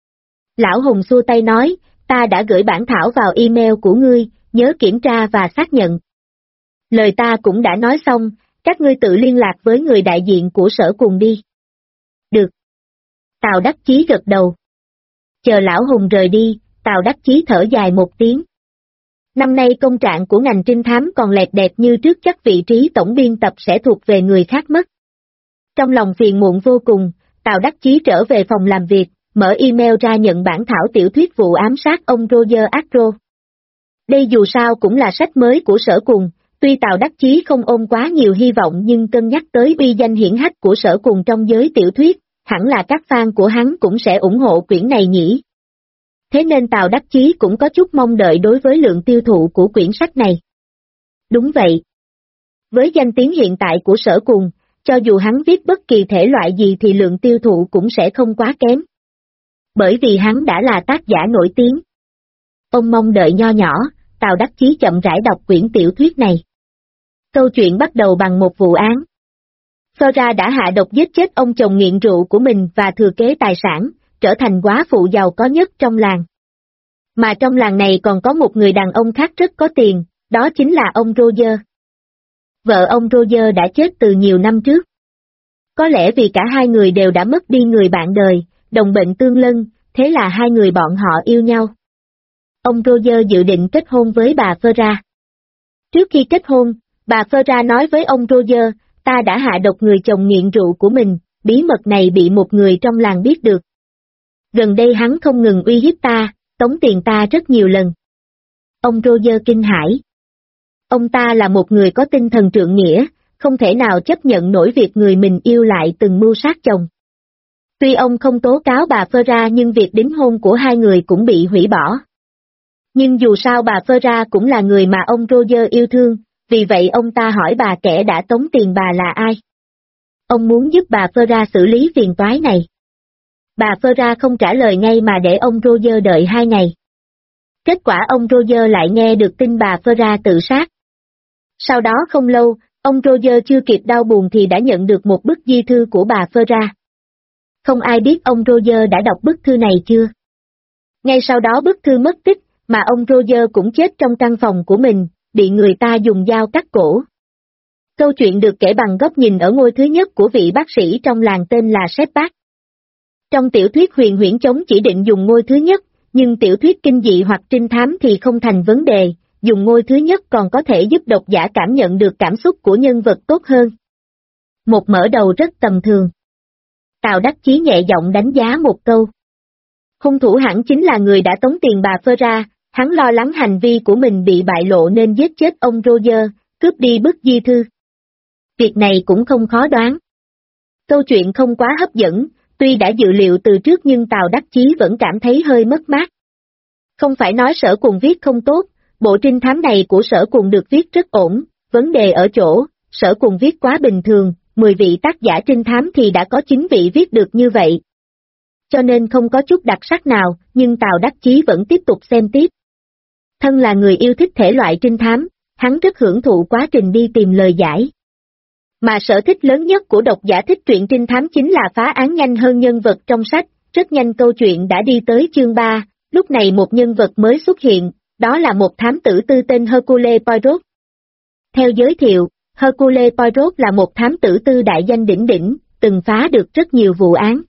Lão Hùng xua tay nói, ta đã gửi bản thảo vào email của ngươi, nhớ kiểm tra và xác nhận. Lời ta cũng đã nói xong, các ngươi tự liên lạc với người đại diện của Sở Cùng đi. Được. Tào Đắc Chí gật đầu. Chờ Lão Hùng rời đi, Tào Đắc Chí thở dài một tiếng. Năm nay công trạng của ngành trinh thám còn lẹt đẹt như trước, chắc vị trí tổng biên tập sẽ thuộc về người khác mất. Trong lòng phiền muộn vô cùng, Tào Đắc Chí trở về phòng làm việc, mở email ra nhận bản thảo tiểu thuyết vụ ám sát ông Roger Astro. Đây dù sao cũng là sách mới của Sở Cùng, tuy Tào Đắc Chí không ôm quá nhiều hy vọng nhưng cân nhắc tới uy danh hiển hách của Sở Cùng trong giới tiểu thuyết, hẳn là các fan của hắn cũng sẽ ủng hộ quyển này nhỉ. Thế nên Tào Đắc Chí cũng có chút mong đợi đối với lượng tiêu thụ của quyển sách này. Đúng vậy. Với danh tiếng hiện tại của Sở Cùng, cho dù hắn viết bất kỳ thể loại gì thì lượng tiêu thụ cũng sẽ không quá kém. Bởi vì hắn đã là tác giả nổi tiếng. Ông mong đợi nho nhỏ, Tào Đắc Chí chậm rãi đọc quyển tiểu thuyết này. Câu chuyện bắt đầu bằng một vụ án. Flora đã hạ độc giết chết ông chồng nghiện rượu của mình và thừa kế tài sản, trở thành góa phụ giàu có nhất trong làng. Mà trong làng này còn có một người đàn ông khác rất có tiền, đó chính là ông Roger. Vợ ông Roger đã chết từ nhiều năm trước. Có lẽ vì cả hai người đều đã mất đi người bạn đời, đồng bệnh tương lân, thế là hai người bọn họ yêu nhau. Ông Roger dự định kết hôn với bà Flora. Trước khi kết hôn, bà Flora nói với ông Roger, ta đã hạ độc người chồng nghiện rượu của mình, bí mật này bị một người trong làng biết được. Gần đây hắn không ngừng uy hiếp ta, tống tiền ta rất nhiều lần. Ông Roger kinh hãi. Ông ta là một người có tinh thần trượng nghĩa, không thể nào chấp nhận nổi việc người mình yêu lại từng mưu sát chồng. Tuy ông không tố cáo bà Flora nhưng việc đính hôn của hai người cũng bị hủy bỏ. Nhưng dù sao bà Flora cũng là người mà ông Roger yêu thương, vì vậy ông ta hỏi bà kẻ đã tống tiền bà là ai. Ông muốn giúp bà Flora xử lý phiền toái này. Bà Flora không trả lời ngay mà để ông Roger đợi 2 ngày. Kết quả ông Roger lại nghe được tin bà Flora tự sát. Sau đó không lâu, ông Roger chưa kịp đau buồn thì đã nhận được một bức di thư của bà Flora. Không ai biết ông Roger đã đọc bức thư này chưa? Ngay sau đó bức thư mất tích, mà ông Roger cũng chết trong căn phòng của mình, bị người ta dùng dao cắt cổ. Câu chuyện được kể bằng góc nhìn ở ngôi thứ nhất của vị bác sĩ trong làng tên là Shepard. Trong tiểu thuyết huyền huyễn chống chỉ định dùng ngôi thứ nhất, nhưng tiểu thuyết kinh dị hoặc trinh thám thì không thành vấn đề, dùng ngôi thứ nhất còn có thể giúp độc giả cảm nhận được cảm xúc của nhân vật tốt hơn. Một mở đầu rất tầm thường. Tào Đắc Chí nhẹ giọng đánh giá một câu. Hung thủ hẳn chính là người đã tống tiền bà Flora, hắn lo lắng hành vi của mình bị bại lộ nên giết chết ông Roger, cướp đi bức di thư. Việc này cũng không khó đoán. Câu chuyện không quá hấp dẫn, tuy đã dự liệu từ trước nhưng Tào Đắc Chí vẫn cảm thấy hơi mất mát. Không phải nói Sở Cùng viết không tốt, bộ trinh thám này của Sở Cùng được viết rất ổn, vấn đề ở chỗ, Sở Cùng viết quá bình thường, 10 vị tác giả trinh thám thì đã có 9 vị viết được như vậy. Cho nên không có chút đặc sắc nào, nhưng Tào Đắc Chí vẫn tiếp tục xem tiếp. Thân là người yêu thích thể loại trinh thám, hắn rất hưởng thụ quá trình đi tìm lời giải. Mà sở thích lớn nhất của độc giả thích truyện trinh thám chính là phá án nhanh hơn nhân vật trong sách, rất nhanh câu chuyện đã đi tới chương 3, lúc này một nhân vật mới xuất hiện, đó là một thám tử tư tên Hercule Poirot. Theo giới thiệu, Hercule Poirot là một thám tử tư đại danh đỉnh đỉnh, từng phá được rất nhiều vụ án.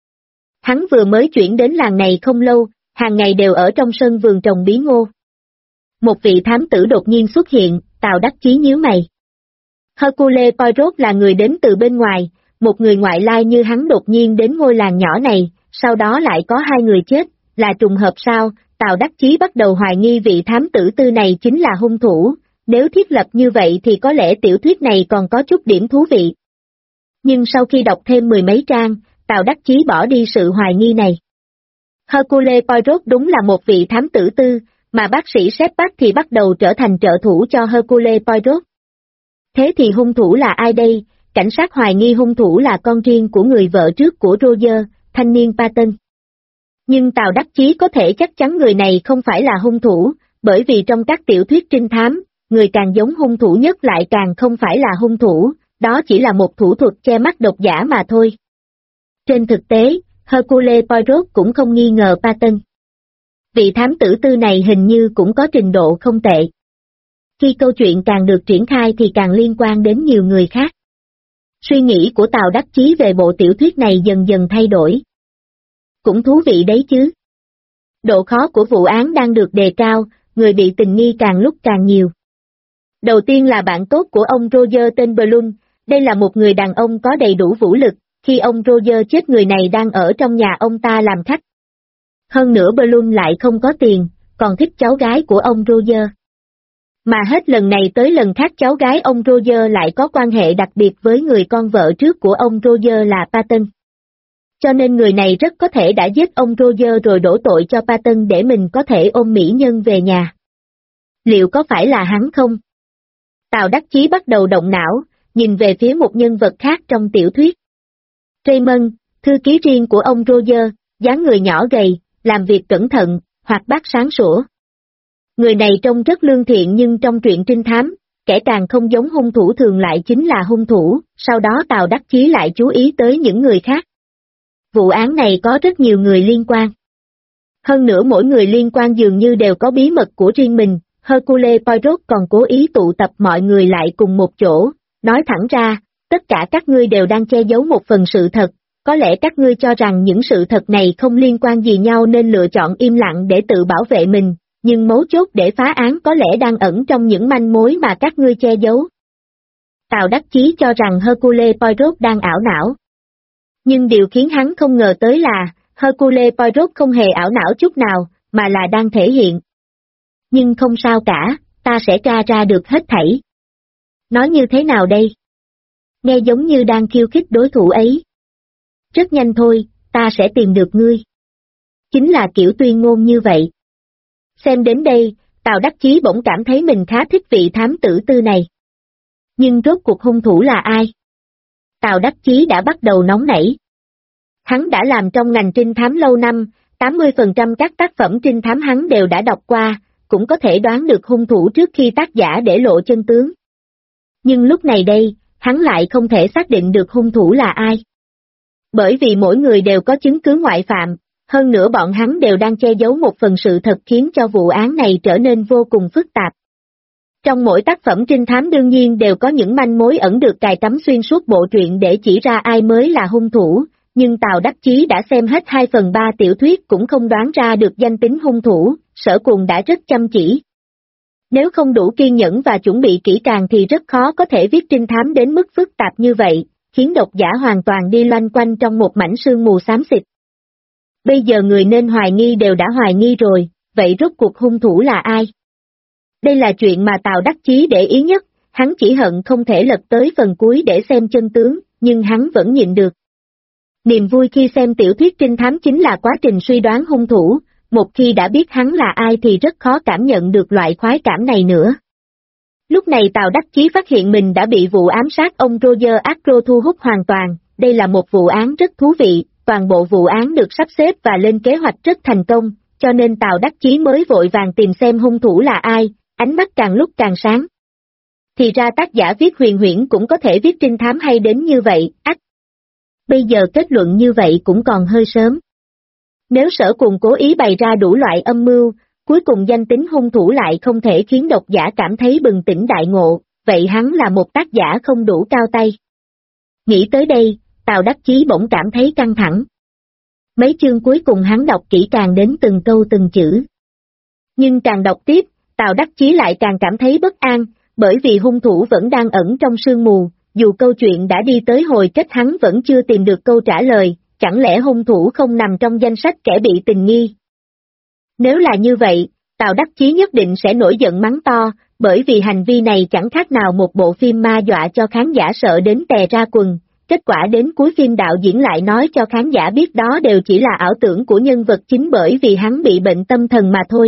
Hắn vừa mới chuyển đến làng này không lâu, hàng ngày đều ở trong sân vườn trồng bí ngô. Một vị thám tử đột nhiên xuất hiện, Tào Đắc Chí nhíu mày. Hercule Poirot là người đến từ bên ngoài, một người ngoại lai như hắn đột nhiên đến ngôi làng nhỏ này, sau đó lại có 2 người chết, là trùng hợp sao? Tào Đắc Chí bắt đầu hoài nghi vị thám tử tư này chính là hung thủ, nếu thiết lập như vậy thì có lẽ tiểu thuyết này còn có chút điểm thú vị. Nhưng sau khi đọc thêm 10 mấy trang, Tào Đắc Chí bỏ đi sự hoài nghi này. Hercule Poirot đúng là một vị thám tử tư, mà bác sĩ Shepard thì bắt đầu trở thành trợ thủ cho Hercule Poirot. Thế thì hung thủ là ai đây? Cảnh sát hoài nghi hung thủ là con riêng của người vợ trước của Roger, thanh niên Patton. Nhưng Tào Đắc Chí có thể chắc chắn người này không phải là hung thủ, bởi vì trong các tiểu thuyết trinh thám, người càng giống hung thủ nhất lại càng không phải là hung thủ, đó chỉ là một thủ thuật che mắt độc giả mà thôi. Trên thực tế, Hercule Poirot cũng không nghi ngờ Patton. Vị thám tử tư này hình như cũng có trình độ không tệ. Khi câu chuyện càng được triển khai thì càng liên quan đến nhiều người khác. Suy nghĩ của Tào Đắc Chí về bộ tiểu thuyết này dần dần thay đổi. Cũng thú vị đấy chứ. Độ khó của vụ án đang được đề cao, người bị tình nghi càng lúc càng nhiều. Đầu tiên là bạn tốt của ông Roger tên Bloom, đây là một người đàn ông có đầy đủ vũ lực, khi ông Roger chết người này đang ở trong nhà ông ta làm khách. Hơn nữa Bloom lại không có tiền, còn thích cháu gái của ông Roger. Mà hết lần này tới lần khác cháu gái ông Roger lại có quan hệ đặc biệt với người con vợ trước của ông Roger là Patton. Cho nên người này rất có thể đã giết ông Roger rồi đổ tội cho Patton để mình có thể ôm mỹ nhân về nhà. Liệu có phải là hắn không? Tào Đắc Chí bắt đầu động não, nhìn về phía một nhân vật khác trong tiểu thuyết. Raymond, thư ký riêng của ông Roger, dáng người nhỏ gầy, làm việc cẩn thận, hoạt bát sáng sủa. Người này trông rất lương thiện nhưng trong truyện trinh thám, kẻ càng không giống hung thủ thường lại chính là hung thủ, sau đó Tào Đắc Chí lại chú ý tới những người khác. Vụ án này có rất nhiều người liên quan. Hơn nữa mỗi người liên quan dường như đều có bí mật của riêng mình, Hercule Poirot còn cố ý tụ tập mọi người lại cùng một chỗ, nói thẳng ra, tất cả các ngươi đều đang che giấu một phần sự thật, có lẽ các ngươi cho rằng những sự thật này không liên quan gì nhau nên lựa chọn im lặng để tự bảo vệ mình, nhưng mấu chốt để phá án có lẽ đang ẩn trong những manh mối mà các ngươi che giấu. Tào Đắc Chí cho rằng Hercule Poirot đang ảo não. Nhưng điều khiến hắn không ngờ tới là, Hercule Poirot không hề ảo não chút nào, mà là đang thể hiện. Nhưng không sao cả, ta sẽ tra ra được hết thảy. Nói như thế nào đây? Nghe giống như đang khiêu khích đối thủ ấy. Rất nhanh thôi, ta sẽ tìm được ngươi. Chính là kiểu tuyên ngôn như vậy. Xem đến đây, Tào Đắc Chí bỗng cảm thấy mình khá thích vị thám tử tư này. Nhưng rốt cuộc hung thủ là ai? Tào Đắc Chí đã bắt đầu nóng nảy. Hắn đã làm trong ngành trinh thám lâu năm, 80% các tác phẩm trinh thám hắn đều đã đọc qua, cũng có thể đoán được hung thủ trước khi tác giả để lộ chân tướng. Nhưng lúc này đây, hắn lại không thể xác định được hung thủ là ai. Bởi vì mỗi người đều có chứng cứ ngoại phạm, hơn nữa bọn hắn đều đang che giấu một phần sự thật khiến cho vụ án này trở nên vô cùng phức tạp. Trong mỗi tác phẩm trinh thám đương nhiên đều có những manh mối ẩn được cài cắm xuyên suốt bộ truyện để chỉ ra ai mới là hung thủ, nhưng Tào Đắc Chí đã xem hết 2/3 tiểu thuyết cũng không đoán ra được danh tính hung thủ, Sở Cùng đã rất chăm chỉ. Nếu không đủ kiên nhẫn và chuẩn bị kỹ càng thì rất khó có thể viết trinh thám đến mức phức tạp như vậy, khiến độc giả hoàn toàn đi loanh quanh trong một mảnh sương mù xám xịt. Bây giờ người nên hoài nghi đều đã hoài nghi rồi, vậy rốt cuộc hung thủ là ai? Đây là chuyện mà Tào Đắc Chí để ý nhất, hắn chỉ hận không thể lật tới phần cuối để xem chân tướng, nhưng hắn vẫn nhịn được. Niềm vui khi xem tiểu thuyết trinh thám chính là quá trình suy đoán hung thủ, một khi đã biết hắn là ai thì rất khó cảm nhận được loại khoái cảm này nữa. Lúc này Tào Đắc Chí phát hiện mình đã bị vụ ám sát ông Roger Ackroyd thu hút hoàn toàn, đây là một vụ án rất thú vị, toàn bộ vụ án được sắp xếp và lên kế hoạch rất thành công, cho nên Tào Đắc Chí mới vội vàng tìm xem hung thủ là ai, ánh mắt càng lúc càng sáng. Thì ra tác giả viết huyền huyễn cũng có thể viết trinh thám hay đến như vậy, Bây giờ kết luận như vậy cũng còn hơi sớm. Nếu Sở Cùng cố ý bày ra đủ loại âm mưu, cuối cùng danh tính hung thủ lại không thể khiến độc giả cảm thấy bừng tỉnh đại ngộ, vậy hắn là một tác giả không đủ cao tay. Nghĩ tới đây, Tào Đắc Chí bỗng cảm thấy căng thẳng. Mấy chương cuối cùng hắn đọc kỹ càng đến từng câu từng chữ. Nhưng càng đọc tiếp, Tào Đắc Chí lại càng cảm thấy bất an, bởi vì hung thủ vẫn đang ẩn trong sương mù, dù câu chuyện đã đi tới hồi kết hắn vẫn chưa tìm được câu trả lời, chẳng lẽ hung thủ không nằm trong danh sách kẻ bị tình nghi? Nếu là như vậy, Tào Đắc Chí nhất định sẽ nổi giận mắng to, bởi vì hành vi này chẳng khác nào một bộ phim ma dọa cho khán giả sợ đến tè ra quần, kết quả đến cuối phim đạo diễn lại nói cho khán giả biết đó đều chỉ là ảo tưởng của nhân vật chính bởi vì hắn bị bệnh tâm thần mà thôi.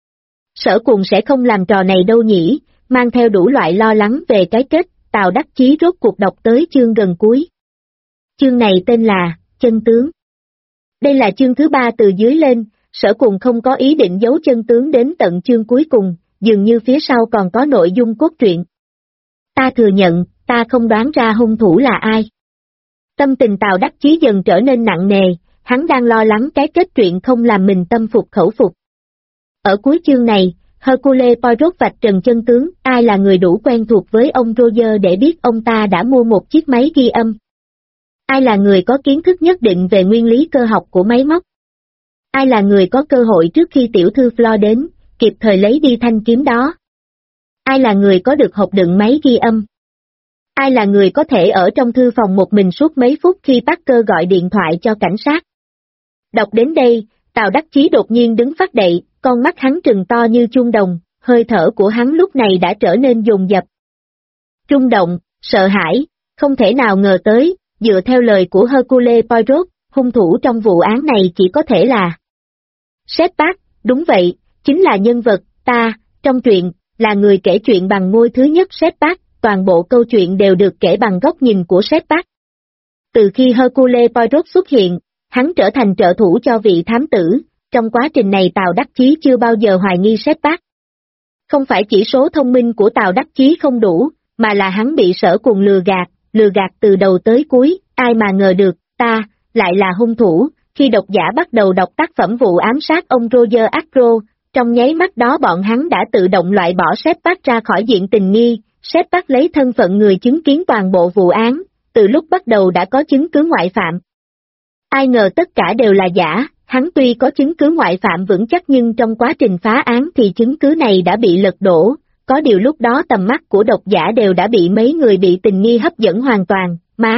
Sở Cùng sẽ không làm trò này đâu nhỉ, mang theo đủ loại lo lắng về cái kết, Tào Đắc Chí rốt cuộc đọc tới chương gần cuối. Chương này tên là, Chân Tướng. Đây là chương thứ 3 từ dưới lên, Sở Cùng không có ý định giấu chân tướng đến tận chương cuối cùng, dường như phía sau còn có nội dung cốt truyện. Ta thừa nhận, ta không đoán ra hung thủ là ai. Tâm tình Tào Đắc Chí dần trở nên nặng nề, hắn đang lo lắng cái kết truyện không làm mình tâm phục khẩu phục. Ở cuối chương này, Hercule Poirot vạch trần chân tướng, ai là người đủ quen thuộc với ông Roger để biết ông ta đã mua một chiếc máy ghi âm. Ai là người có kiến thức nhất định về nguyên lý cơ học của máy móc. Ai là người có cơ hội trước khi tiểu thư Fleur đến, kịp thời lấy đi thanh kiếm đó. Ai là người có được hộp đựng máy ghi âm. Ai là người có thể ở trong thư phòng một mình suốt mấy phút khi Parker gọi điện thoại cho cảnh sát. Đọc đến đây, Tào Đắc Chí đột nhiên đứng phát dậy, con mắt hắn trừng to như chuông đồng, hơi thở của hắn lúc này đã trở nên dồn dập. Rung động, sợ hãi, không thể nào ngờ tới, dựa theo lời của Hercule Poirot, hung thủ trong vụ án này chỉ có thể là Shepard, đúng vậy, chính là nhân vật, trong truyện, là người kể chuyện bằng môi thứ nhất Shepard, toàn bộ câu chuyện đều được kể bằng góc nhìn của Shepard. Từ khi Hercule Poirot xuất hiện, hắn trở thành trợ thủ cho vị thám tử, trong quá trình này Tào Đắc Chí chưa bao giờ hoài nghi Shepard. Không phải chỉ số thông minh của Tào Đắc Chí không đủ, mà là hắn bị Sở Cùng lừa gạt từ đầu tới cuối, ai mà ngờ được, lại là hung thủ. Khi độc giả bắt đầu đọc tác phẩm vụ ám sát ông Roger Ackroyd, trong nháy mắt đó bọn hắn đã tự động loại bỏ Shepard ra khỏi diện tình nghi, Shepard lấy thân phận người chứng kiến toàn bộ vụ án, từ lúc bắt đầu đã có chứng cứ ngoại phạm. Ai ngờ tất cả đều là giả, hắn tuy có chứng cứ ngoại phạm vững chắc nhưng trong quá trình phá án thì chứng cứ này đã bị lật đổ, có điều lúc đó tầm mắt của độc giả đều đã bị mấy người bị tình nghi hấp dẫn hoàn toàn,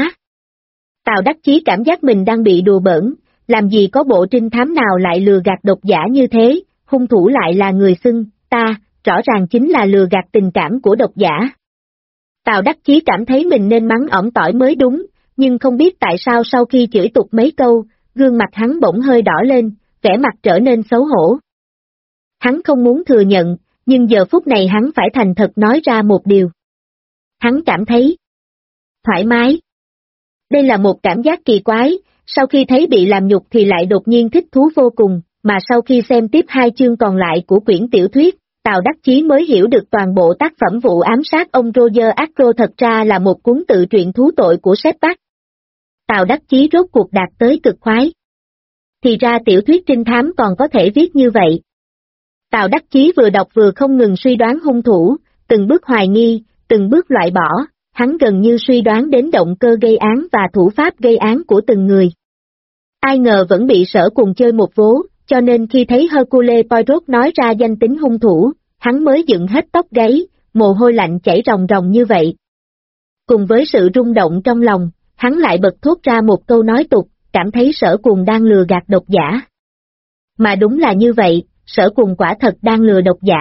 Tào Đắc Chí cảm giác mình đang bị đùa bỡn, làm gì có bộ trinh thám nào lại lừa gạt độc giả như thế, hung thủ lại là người xưng, rõ ràng chính là lừa gạt tình cảm của độc giả. Tào Đắc Chí cảm thấy mình nên mắng ỏm tỏi mới đúng, nhưng không biết tại sao sau khi chửi tục mấy câu, gương mặt hắn bỗng hơi đỏ lên, vẻ mặt trở nên xấu hổ. Hắn không muốn thừa nhận, nhưng giờ phút này hắn phải thành thật nói ra một điều. Hắn cảm thấy thoải mái. Đây là một cảm giác kỳ quái, sau khi thấy bị làm nhục thì lại đột nhiên thích thú vô cùng, mà sau khi xem tiếp 2 chương còn lại của quyển tiểu thuyết, Tào Đắc Chí mới hiểu được toàn bộ tác phẩm vụ ám sát ông Roger Ackroyd thật ra là một cuốn tự truyện thú tội của Shepard. Tào Đắc Chí rốt cuộc đạt tới cực khoái. Thì ra tiểu thuyết trinh thám còn có thể viết như vậy. Tào Đắc Chí vừa đọc vừa không ngừng suy đoán hung thủ, từng bước hoài nghi, từng bước loại bỏ, hắn gần như suy đoán đến động cơ gây án và thủ pháp gây án của từng người. Ai ngờ vẫn bị Sở Cùng chơi một vố, cho nên khi thấy Hercule Poirot nói ra danh tính hung thủ, hắn mới dựng hết tóc gáy, mồ hôi lạnh chảy ròng ròng như vậy. Cùng với sự rung động trong lòng, hắn lại bật thốt ra một câu nói tục, cảm thấy Sở Cùng đang lừa gạt độc giả. Mà đúng là như vậy, Sở Cùng quả thật đang lừa độc giả.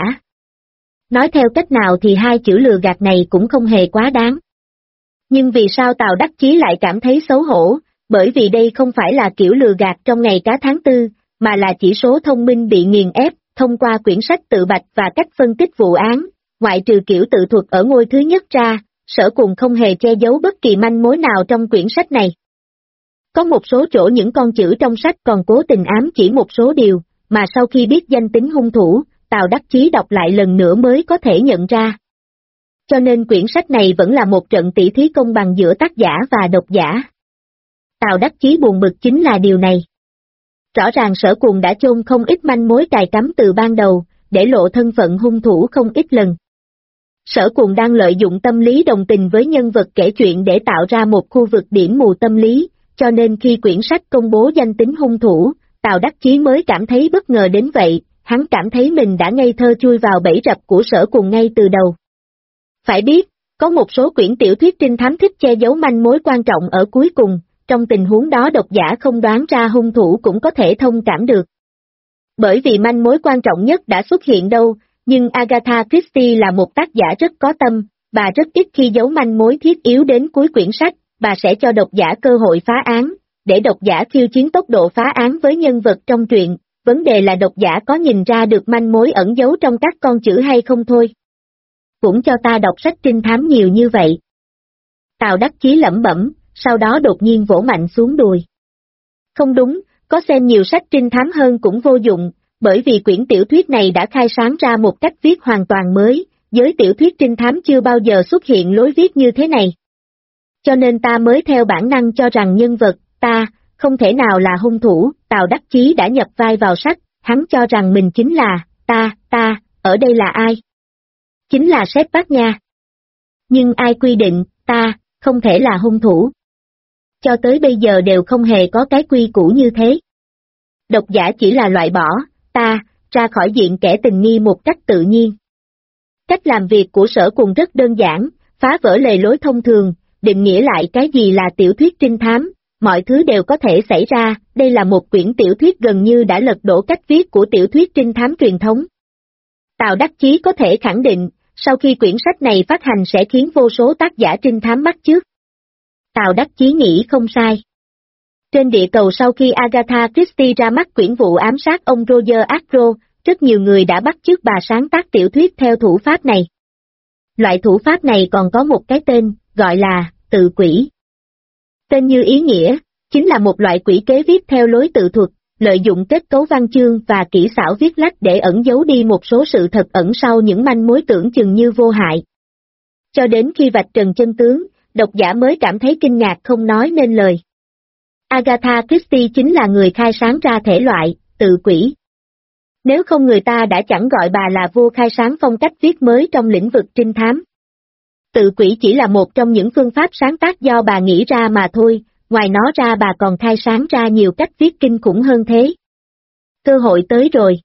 Nói theo cách nào thì 2 chữ lừa gạt này cũng không hề quá đáng. Nhưng vì sao Tào Đắc Chí lại cảm thấy xấu hổ, bởi vì đây không phải là kiểu lừa gạt trong ngày cá tháng tư, mà là chỉ số thông minh bị nghiền ép, thông qua quyển sách tự bạch và cách phân tích vụ án, ngoại trừ kiểu tự thuật ở ngôi thứ nhất ra, Sở Cùng không hề che giấu bất kỳ manh mối nào trong quyển sách này. Có một số chỗ những con chữ trong sách còn cố tình ám chỉ một số điều, mà sau khi biết danh tính hung thủ, Tào Đắc Chí đọc lại lần nữa mới có thể nhận ra. Cho nên quyển sách này vẫn là một trận tỷ thí công bằng giữa tác giả và độc giả. Tào Đắc Chí buồn bực chính là điều này. Rõ ràng Sở Cùng đã chôn không ít manh mối cài cắm từ ban đầu, để lộ thân phận hung thủ không ít lần. Sở Cùng đang lợi dụng tâm lý đồng tình với nhân vật kể chuyện để tạo ra một khu vực điểm mù tâm lý, cho nên khi quyển sách công bố danh tính hung thủ, Tào Đắc Chí mới cảm thấy bất ngờ đến vậy, hắn cảm thấy mình đã ngây thơ chui vào bẫy rập của Sở Cùng ngay từ đầu. Phải biết, có một số quyển tiểu thuyết trinh thám thích che giấu manh mối quan trọng ở cuối cùng, trong tình huống đó độc giả không đoán ra hung thủ cũng có thể thông cảm được. Bởi vì manh mối quan trọng nhất đã xuất hiện đâu, nhưng Agatha Christie là một tác giả rất có tâm, bà rất ít khi giấu manh mối thiết yếu đến cuối quyển sách, bà sẽ cho độc giả cơ hội phá án, để độc giả khiêu chiến tốc độ phá án với nhân vật trong truyện, vấn đề là độc giả có nhìn ra được manh mối ẩn giấu trong các con chữ hay không thôi. Cũng cho ta đọc sách trinh thám nhiều như vậy. Tào Đắc Chí lẩm bẩm, sau đó đột nhiên vỗ mạnh xuống đùi. Không đúng, có xem nhiều sách trinh thám hơn cũng vô dụng, bởi vì quyển tiểu thuyết này đã khai sáng ra một cách viết hoàn toàn mới, giới tiểu thuyết trinh thám chưa bao giờ xuất hiện lối viết như thế này. Cho nên ta mới theo bản năng cho rằng nhân vật, ta, không thể nào là hung thủ. Tào Đắc Chí đã nhập vai vào sách, hắn cho rằng mình chính là, ta, ở đây là ai? Chính là Shepard nha. Nhưng ai quy định, ta, không thể là hung thủ? Cho tới bây giờ đều không hề có cái quy củ như thế. Độc giả chỉ là loại bỏ, ta, ra khỏi diện kẻ tình nghi một cách tự nhiên. Cách làm việc của Sở Cùng rất đơn giản, phá vỡ lề lối thông thường, định nghĩa lại cái gì là tiểu thuyết trinh thám, mọi thứ đều có thể xảy ra, đây là một quyển tiểu thuyết gần như đã lật đổ cách viết của tiểu thuyết trinh thám truyền thống. Tào Đắc Chí có thể khẳng định, sau khi quyển sách này phát hành sẽ khiến vô số tác giả trinh thám bắt chước. Tào Đắc Chí nghĩ không sai. Trên địa cầu sau khi Agatha Christie ra mắt quyển vụ ám sát ông Roger Ackroyd, rất nhiều người đã bắt chước bà sáng tác tiểu thuyết theo thủ pháp này. Loại thủ pháp này còn có một cái tên, gọi là tự quỷ. Tên như ý nghĩa, chính là một loại quỷ kế viết theo lối tự thuật, lợi dụng kết cấu văn chương và kỹ xảo viết lách để ẩn giấu đi một số sự thật ẩn sau những manh mối tưởng chừng như vô hại. Cho đến khi vạch trần chân tướng, độc giả mới cảm thấy kinh ngạc không nói nên lời. Agatha Christie chính là người khai sáng ra thể loại, tự quỷ. Nếu không người ta đã chẳng gọi bà là vua khai sáng phong cách viết mới trong lĩnh vực trinh thám. Tự quỷ chỉ là một trong những phương pháp sáng tác do bà nghĩ ra mà thôi, ngoài nó ra bà còn khai sáng ra nhiều cách viết kinh khủng hơn thế. Cơ hội tới rồi.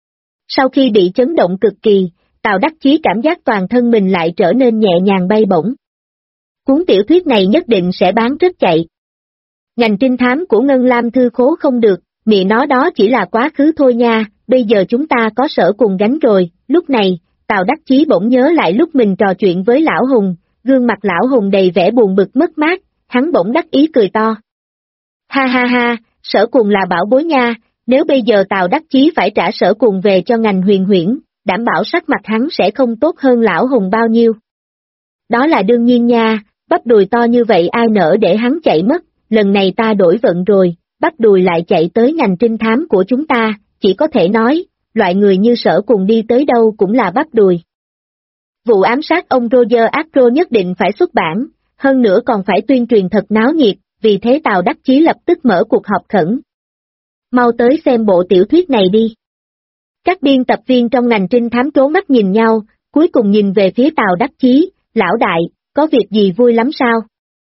Sau khi bị chấn động cực kỳ, Tào Đắc Chí cảm giác toàn thân mình lại trở nên nhẹ nhàng bay bổng. Cuốn tiểu thuyết này nhất định sẽ bán rất chạy. Ngành trinh thám của Ngân Lam Thư Khố không được, mị nó đó chỉ là quá khứ thôi nha, bây giờ chúng ta có Sở Cùng gánh rồi. Lúc này, Tào Đắc Chí bỗng nhớ lại lúc mình trò chuyện với Lão Hùng, gương mặt Lão Hùng đầy vẻ buồn bực mất mát, hắn bỗng đắc ý cười to. Ha ha ha, Sở Cùng là bảo bối nha, nếu bây giờ Tào Đắc Chí phải trả Sở Cùng về cho ngành huyền huyễn, đảm bảo sắc mặt hắn sẽ không tốt hơn Lão Hùng bao nhiêu. Đó là đương nhiên nha, bắp đùi to như vậy ai nỡ để hắn chạy mất, lần này ta đổi vận rồi, bắp đùi lại chạy tới ngành trinh thám của chúng ta, chỉ có thể nói, loại người như Sở Cùng đi tới đâu cũng là bắp đùi. Vụ ám sát ông Roger Ackroyd nhất định phải xuất bản, hơn nữa còn phải tuyên truyền thật náo nhiệt, vì thế Tào Đắc Chí lập tức mở cuộc họp khẩn. Mau tới xem bộ tiểu thuyết này đi. Các biên tập viên trong ngành trinh thám trố mắt nhìn nhau, cuối cùng nhìn về phía Tào Đắc Chí, lão đại, có việc gì vui lắm sao?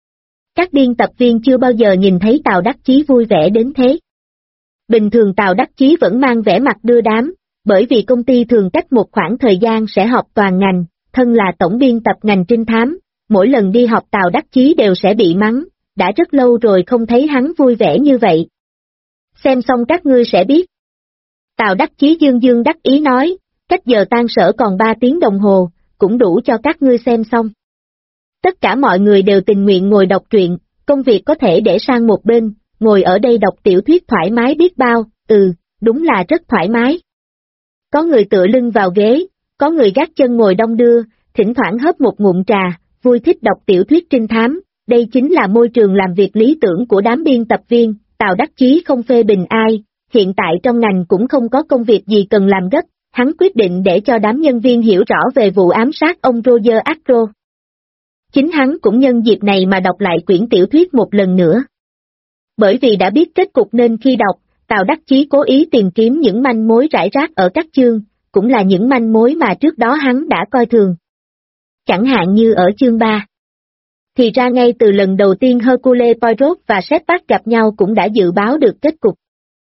Các biên tập viên chưa bao giờ nhìn thấy Tào Đắc Chí vui vẻ đến thế. Bình thường Tào Đắc Chí vẫn mang vẻ mặt đưa đám, bởi vì công ty thường cách một khoảng thời gian sẽ họp toàn ngành, thân là tổng biên tập ngành trinh thám, mỗi lần đi họp Tào Đắc Chí đều sẽ bị mắng, đã rất lâu rồi không thấy hắn vui vẻ như vậy. Xem xong các ngươi sẽ biết. Tào Đắc Chí dương dương đắc ý nói, cách giờ tan sở còn 3 tiếng đồng hồ, cũng đủ cho các ngươi xem xong. Tất cả mọi người đều tình nguyện ngồi đọc truyện, công việc có thể để sang một bên, ngồi ở đây đọc tiểu thuyết thoải mái biết bao, đúng là rất thoải mái. Có người tựa lưng vào ghế, có người gác chân ngồi đong đưa, thỉnh thoảng hớp một ngụm trà, vui thích đọc tiểu thuyết trinh thám, đây chính là môi trường làm việc lý tưởng của đám biên tập viên. Tào Đắc Chí không phê bình ai, hiện tại trong ngành cũng không có công việc gì cần làm gấp, hắn quyết định để cho đám nhân viên hiểu rõ về vụ ám sát ông Roger Ackroyd. Chính hắn cũng nhân dịp này mà đọc lại quyển tiểu thuyết một lần nữa. Bởi vì đã biết kết cục nên khi đọc, Tào Đắc Chí cố ý tìm kiếm những manh mối rải rác ở các chương, cũng là những manh mối mà trước đó hắn đã coi thường. Chẳng hạn như ở chương 3. Thì ra ngay từ lần đầu tiên Hercule Poirot và Shepard gặp nhau cũng đã dự báo được kết cục.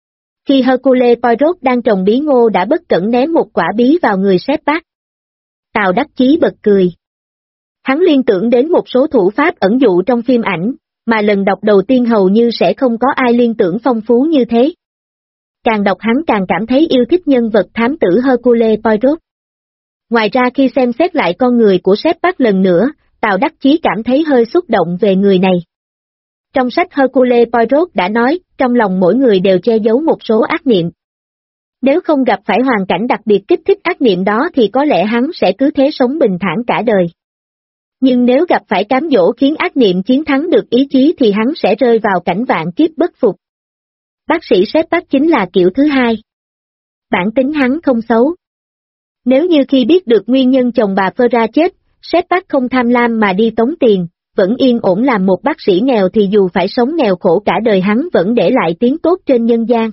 Khi Hercule Poirot đang trồng bí ngô đã bất cẩn ném một quả bí vào người Shepard. Tào Đắc Chí bật cười. Hắn liên tưởng đến một số thủ pháp ẩn dụ trong phim ảnh, mà lần đọc đầu tiên hầu như sẽ không có ai liên tưởng phong phú như thế. Càng đọc hắn càng cảm thấy yêu thích nhân vật thám tử Hercule Poirot. Ngoài ra khi xem xét lại con người của Shepard lần nữa, Tào Đắc Chí cảm thấy hơi xúc động về người này. Trong sách Hercule Poirot đã nói, trong lòng mỗi người đều che giấu một số ác niệm. Nếu không gặp phải hoàn cảnh đặc biệt kích thích ác niệm đó thì có lẽ hắn sẽ cứ thế sống bình thản cả đời. Nhưng nếu gặp phải cám dỗ khiến ác niệm chiến thắng được ý chí thì hắn sẽ rơi vào cảnh vạn kiếp bất phục. Bác sĩ Shepard chính là kiểu thứ hai. Bản tính hắn không xấu. Nếu như khi biết được nguyên nhân chồng bà Ferra chết, Shepard không tham lam mà đi tống tiền, vẫn yên ổn làm một bác sĩ nghèo thì dù phải sống nghèo khổ cả đời hắn vẫn để lại tiếng tốt trên nhân gian.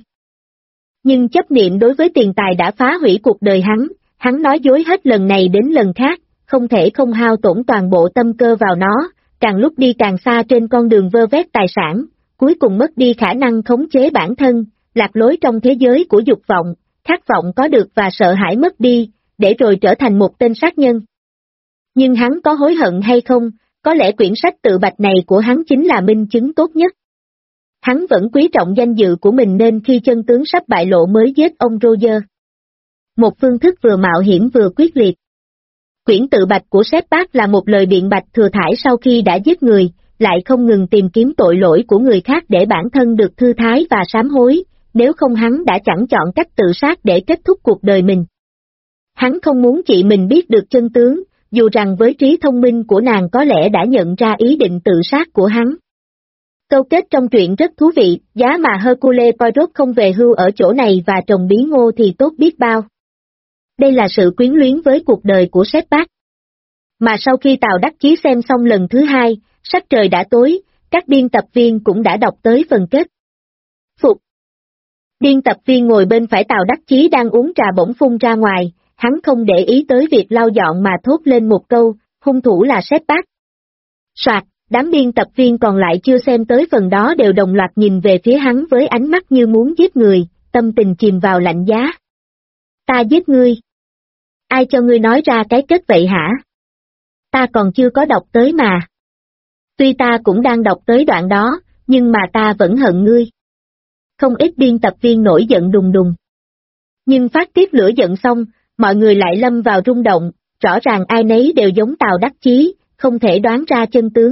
Nhưng chấp niệm đối với tiền tài đã phá hủy cuộc đời hắn nói dối hết lần này đến lần khác, không thể không hao tổn toàn bộ tâm cơ vào nó, càng lúc đi càng xa trên con đường vơ vét tài sản, cuối cùng mất đi khả năng khống chế bản thân, lạc lối trong thế giới của dục vọng, khát vọng có được và sợ hãi mất đi, để rồi trở thành một tên sát nhân. Nhưng hắn có hối hận hay không, có lẽ quyển sách tự bạch này của hắn chính là minh chứng tốt nhất. Hắn vẫn quý trọng danh dự của mình nên khi chân tướng sắp bại lộ mới giết ông Roger. Một phương thức vừa mạo hiểm vừa quyết liệt. Quyển tự bạch của Shepard là một lời biện bạch thừa thãi sau khi đã giết người, lại không ngừng tìm kiếm tội lỗi của người khác để bản thân được thư thái và sám hối, nếu không hắn đã chẳng chọn cách tự sát để kết thúc cuộc đời mình. Hắn không muốn chị mình biết được chân tướng, dù rằng với trí thông minh của nàng có lẽ đã nhận ra ý định tự sát của hắn. Câu kết trong truyện rất thú vị, giá mà Hercule Poirot không về hưu ở chỗ này và trồng bí ngô thì tốt biết bao. Đây là sự quyến luyến với cuộc đời của Shepard. Mà sau khi Tào Đắc Chí xem xong lần thứ hai, sắc trời đã tối, các biên tập viên cũng đã đọc tới phần kết. Phục. Biên tập viên ngồi bên phải Tào Đắc Chí đang uống trà bỗng phun ra ngoài, hắn không để ý tới việc lau dọn mà thốt lên một câu, hung thủ là Shepard. Soạt, đám biên tập viên còn lại chưa xem tới phần đó đều đồng loạt nhìn về phía hắn với ánh mắt như muốn giết người, tâm tình chìm vào lạnh giá. Ta giết ngươi. Ai cho ngươi nói ra cái kết vậy hả? Ta còn chưa có đọc tới mà. Tuy ta cũng đang đọc tới đoạn đó, nhưng mà ta vẫn hận ngươi. Không ít biên tập viên nổi giận đùng đùng. Nhưng phát tiết lửa giận xong, mọi người lại lâm vào rung động, rõ ràng ai nấy đều giống Tào Đắc Chí, không thể đoán ra chân tướng.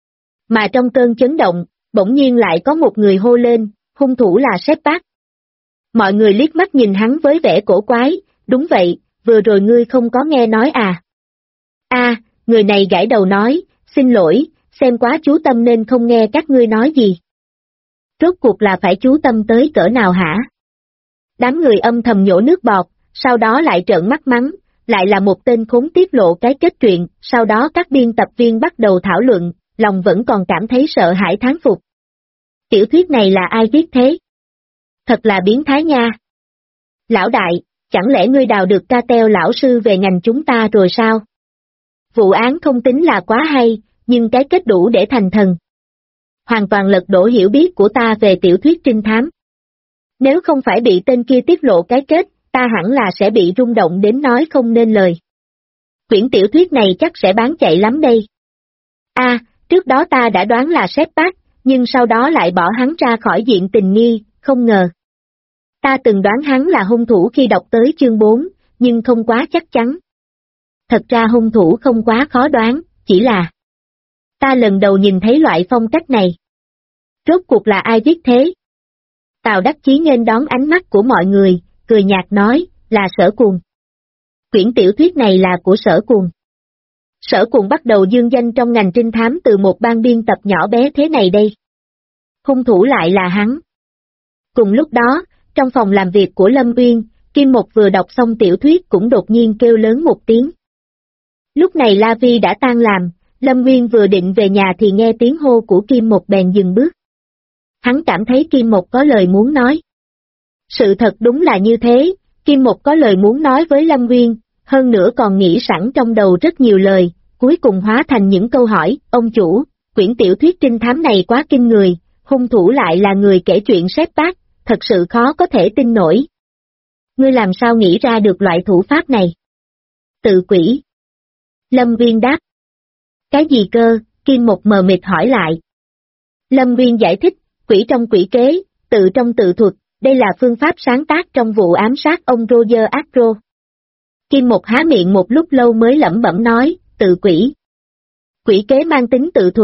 Mà trong cơn chấn động, bỗng nhiên lại có một người hô lên, hung thủ là Shepard. Mọi người liếc mắt nhìn hắn với vẻ cổ quái, đúng vậy, vừa rồi ngươi không có nghe nói à? Người này gãi đầu nói, xin lỗi, xem quá chú tâm nên không nghe các ngươi nói gì. Rốt cuộc là phải chú tâm tới cỡ nào hả? Đám người âm thầm nhổ nước bọt, sau đó lại trợn mắt mắng, lại là một tên khốn tiết lộ cái kết truyện, sau đó các biên tập viên bắt đầu thảo luận, lòng vẫn còn cảm thấy sợ hãi thán phục. Tiểu thuyết này là ai viết thế? Thật là biến thái nha. Lão đại, chẳng lẽ ngươi đào được ca teo lão sư về ngành chúng ta rồi sao? Vụ án không tính là quá hay, nhưng cái kết đủ để thành thần. Hoàn toàn lật đổ hiểu biết của ta về tiểu thuyết trinh thám. Nếu không phải bị tên kia tiết lộ cái kết, ta hẳn là sẽ bị rung động đến nói không nên lời. Quyển tiểu thuyết này chắc sẽ bán chạy lắm đây. Trước đó ta đã đoán là Shepard, nhưng sau đó lại bỏ hắn ra khỏi diện tình nghi, không ngờ. Ta từng đoán hắn là hung thủ khi đọc tới chương 4, nhưng không quá chắc chắn. Thật ra hung thủ không quá khó đoán, chỉ là ta lần đầu nhìn thấy loại phong cách này. Rốt cuộc là ai viết thế? Tào Đắc Chí nghênh đón ánh mắt của mọi người, cười nhạt nói, là Sở Cuồng. Quyển tiểu thuyết này là của Sở Cuồng. Sở Cuồng bắt đầu dương danh trong ngành trinh thám từ một ban biên tập nhỏ bé thế này đây. Hung thủ lại là hắn. Cùng lúc đó, trong phòng làm việc của Lâm Uyên, Kim Một vừa đọc xong tiểu thuyết cũng đột nhiên kêu lớn một tiếng. Lúc này La Vi đã tan làm, Lâm Uyên vừa định về nhà thì nghe tiếng hô của Kim Một bèn dừng bước. Hắn cảm thấy Kim Một có lời muốn nói. Sự thật đúng là như thế, Kim Một có lời muốn nói với Lâm Uyên, hơn nữa còn nghĩ sẵn trong đầu rất nhiều lời, cuối cùng hóa thành những câu hỏi, ông chủ, quyển tiểu thuyết trinh thám này quá kinh người, hung thủ lại là người kể chuyện Shepard, thật sự khó có thể tin nổi. Ngươi làm sao nghĩ ra được loại thủ pháp này? Tự quỷ. Lâm Uyên đáp. Cái gì cơ? Kim Một mờ mịt hỏi lại. Lâm Uyên giải thích, quỷ trong quỷ kế, tự trong tự thuật, đây là phương pháp sáng tác trong vụ ám sát ông Roger Astor. Kim Một há miệng một lúc lâu mới lẩm bẩm nói, tự quỷ. Quỷ kế mang tính tự thuật,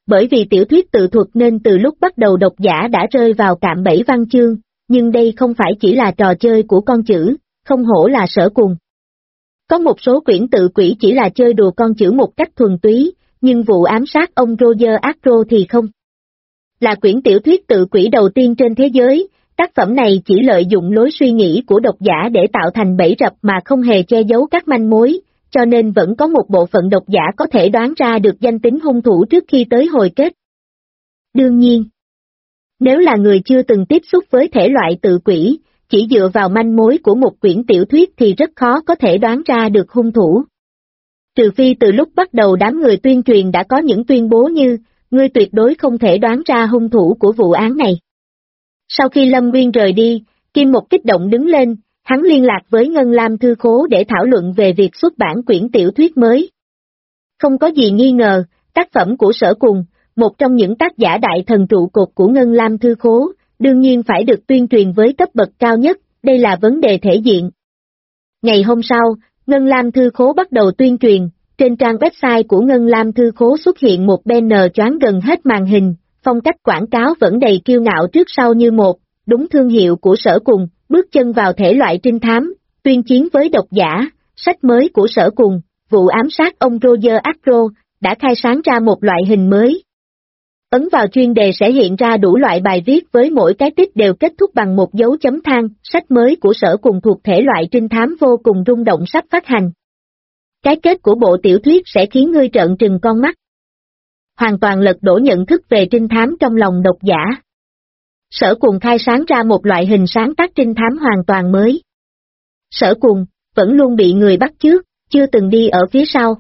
Bởi vì tiểu thuyết tự thuật nên từ lúc bắt đầu độc giả đã rơi vào cạm bẫy văn chương, nhưng đây không phải chỉ là trò chơi của con chữ, không hổ là Sở Cùng. Có một số quyển tự quỷ chỉ là chơi đùa con chữ một cách thuần túy, nhưng vụ ám sát ông Roger Astro thì không. Là quyển tiểu thuyết tự quỷ đầu tiên trên thế giới, tác phẩm này chỉ lợi dụng lối suy nghĩ của độc giả để tạo thành bẫy rập mà không hề che giấu các manh mối, cho nên vẫn có một bộ phận độc giả có thể đoán ra được danh tính hung thủ trước khi tới hồi kết. Đương nhiên, nếu là người chưa từng tiếp xúc với thể loại tự quỷ, chỉ dựa vào manh mối của một quyển tiểu thuyết thì rất khó có thể đoán ra được hung thủ. Trừ phi từ lúc bắt đầu đám người tuyên truyền đã có những tuyên bố như, ngươi tuyệt đối không thể đoán ra hung thủ của vụ án này. Sau khi Lâm Nguyên rời đi, Kim Một kích động đứng lên, hắn liên lạc với Ngân Lam Thư Khố để thảo luận về việc xuất bản quyển tiểu thuyết mới. Không có gì nghi ngờ, tác phẩm của Sở Cùng, một trong những tác giả đại thần trụ cột của Ngân Lam Thư Khố, đương nhiên phải được tuyên truyền với cấp bậc cao nhất, đây là vấn đề thể diện. Ngày hôm sau, Ngân Lam Thư Khố bắt đầu tuyên truyền, trên trang website của Ngân Lam Thư Khố xuất hiện một banner choáng gần hết màn hình, phong cách quảng cáo vẫn đầy kiêu ngạo trước sau như một, đúng thương hiệu của Sở Cùng, bước chân vào thể loại trinh thám, tuyên chiến với độc giả, sách mới của Sở Cùng, vụ ám sát ông Roger Astro, đã khai sáng ra một loại hình mới. Ấn vào chuyên đề sẽ hiện ra đủ loại bài viết với mỗi cái tích đều kết thúc bằng một dấu chấm than, sách mới của Sở Cùng thuộc thể loại trinh thám vô cùng rung động sắp phát hành. Cái kết của bộ tiểu thuyết sẽ khiến ngươi trợn trừng con mắt. Hoàn toàn lật đổ nhận thức về trinh thám trong lòng độc giả. Sở Cùng khai sáng ra một loại hình sáng tác trinh thám hoàn toàn mới. Sở Cùng, vẫn luôn bị người bắt chước, chưa từng đi ở phía sau.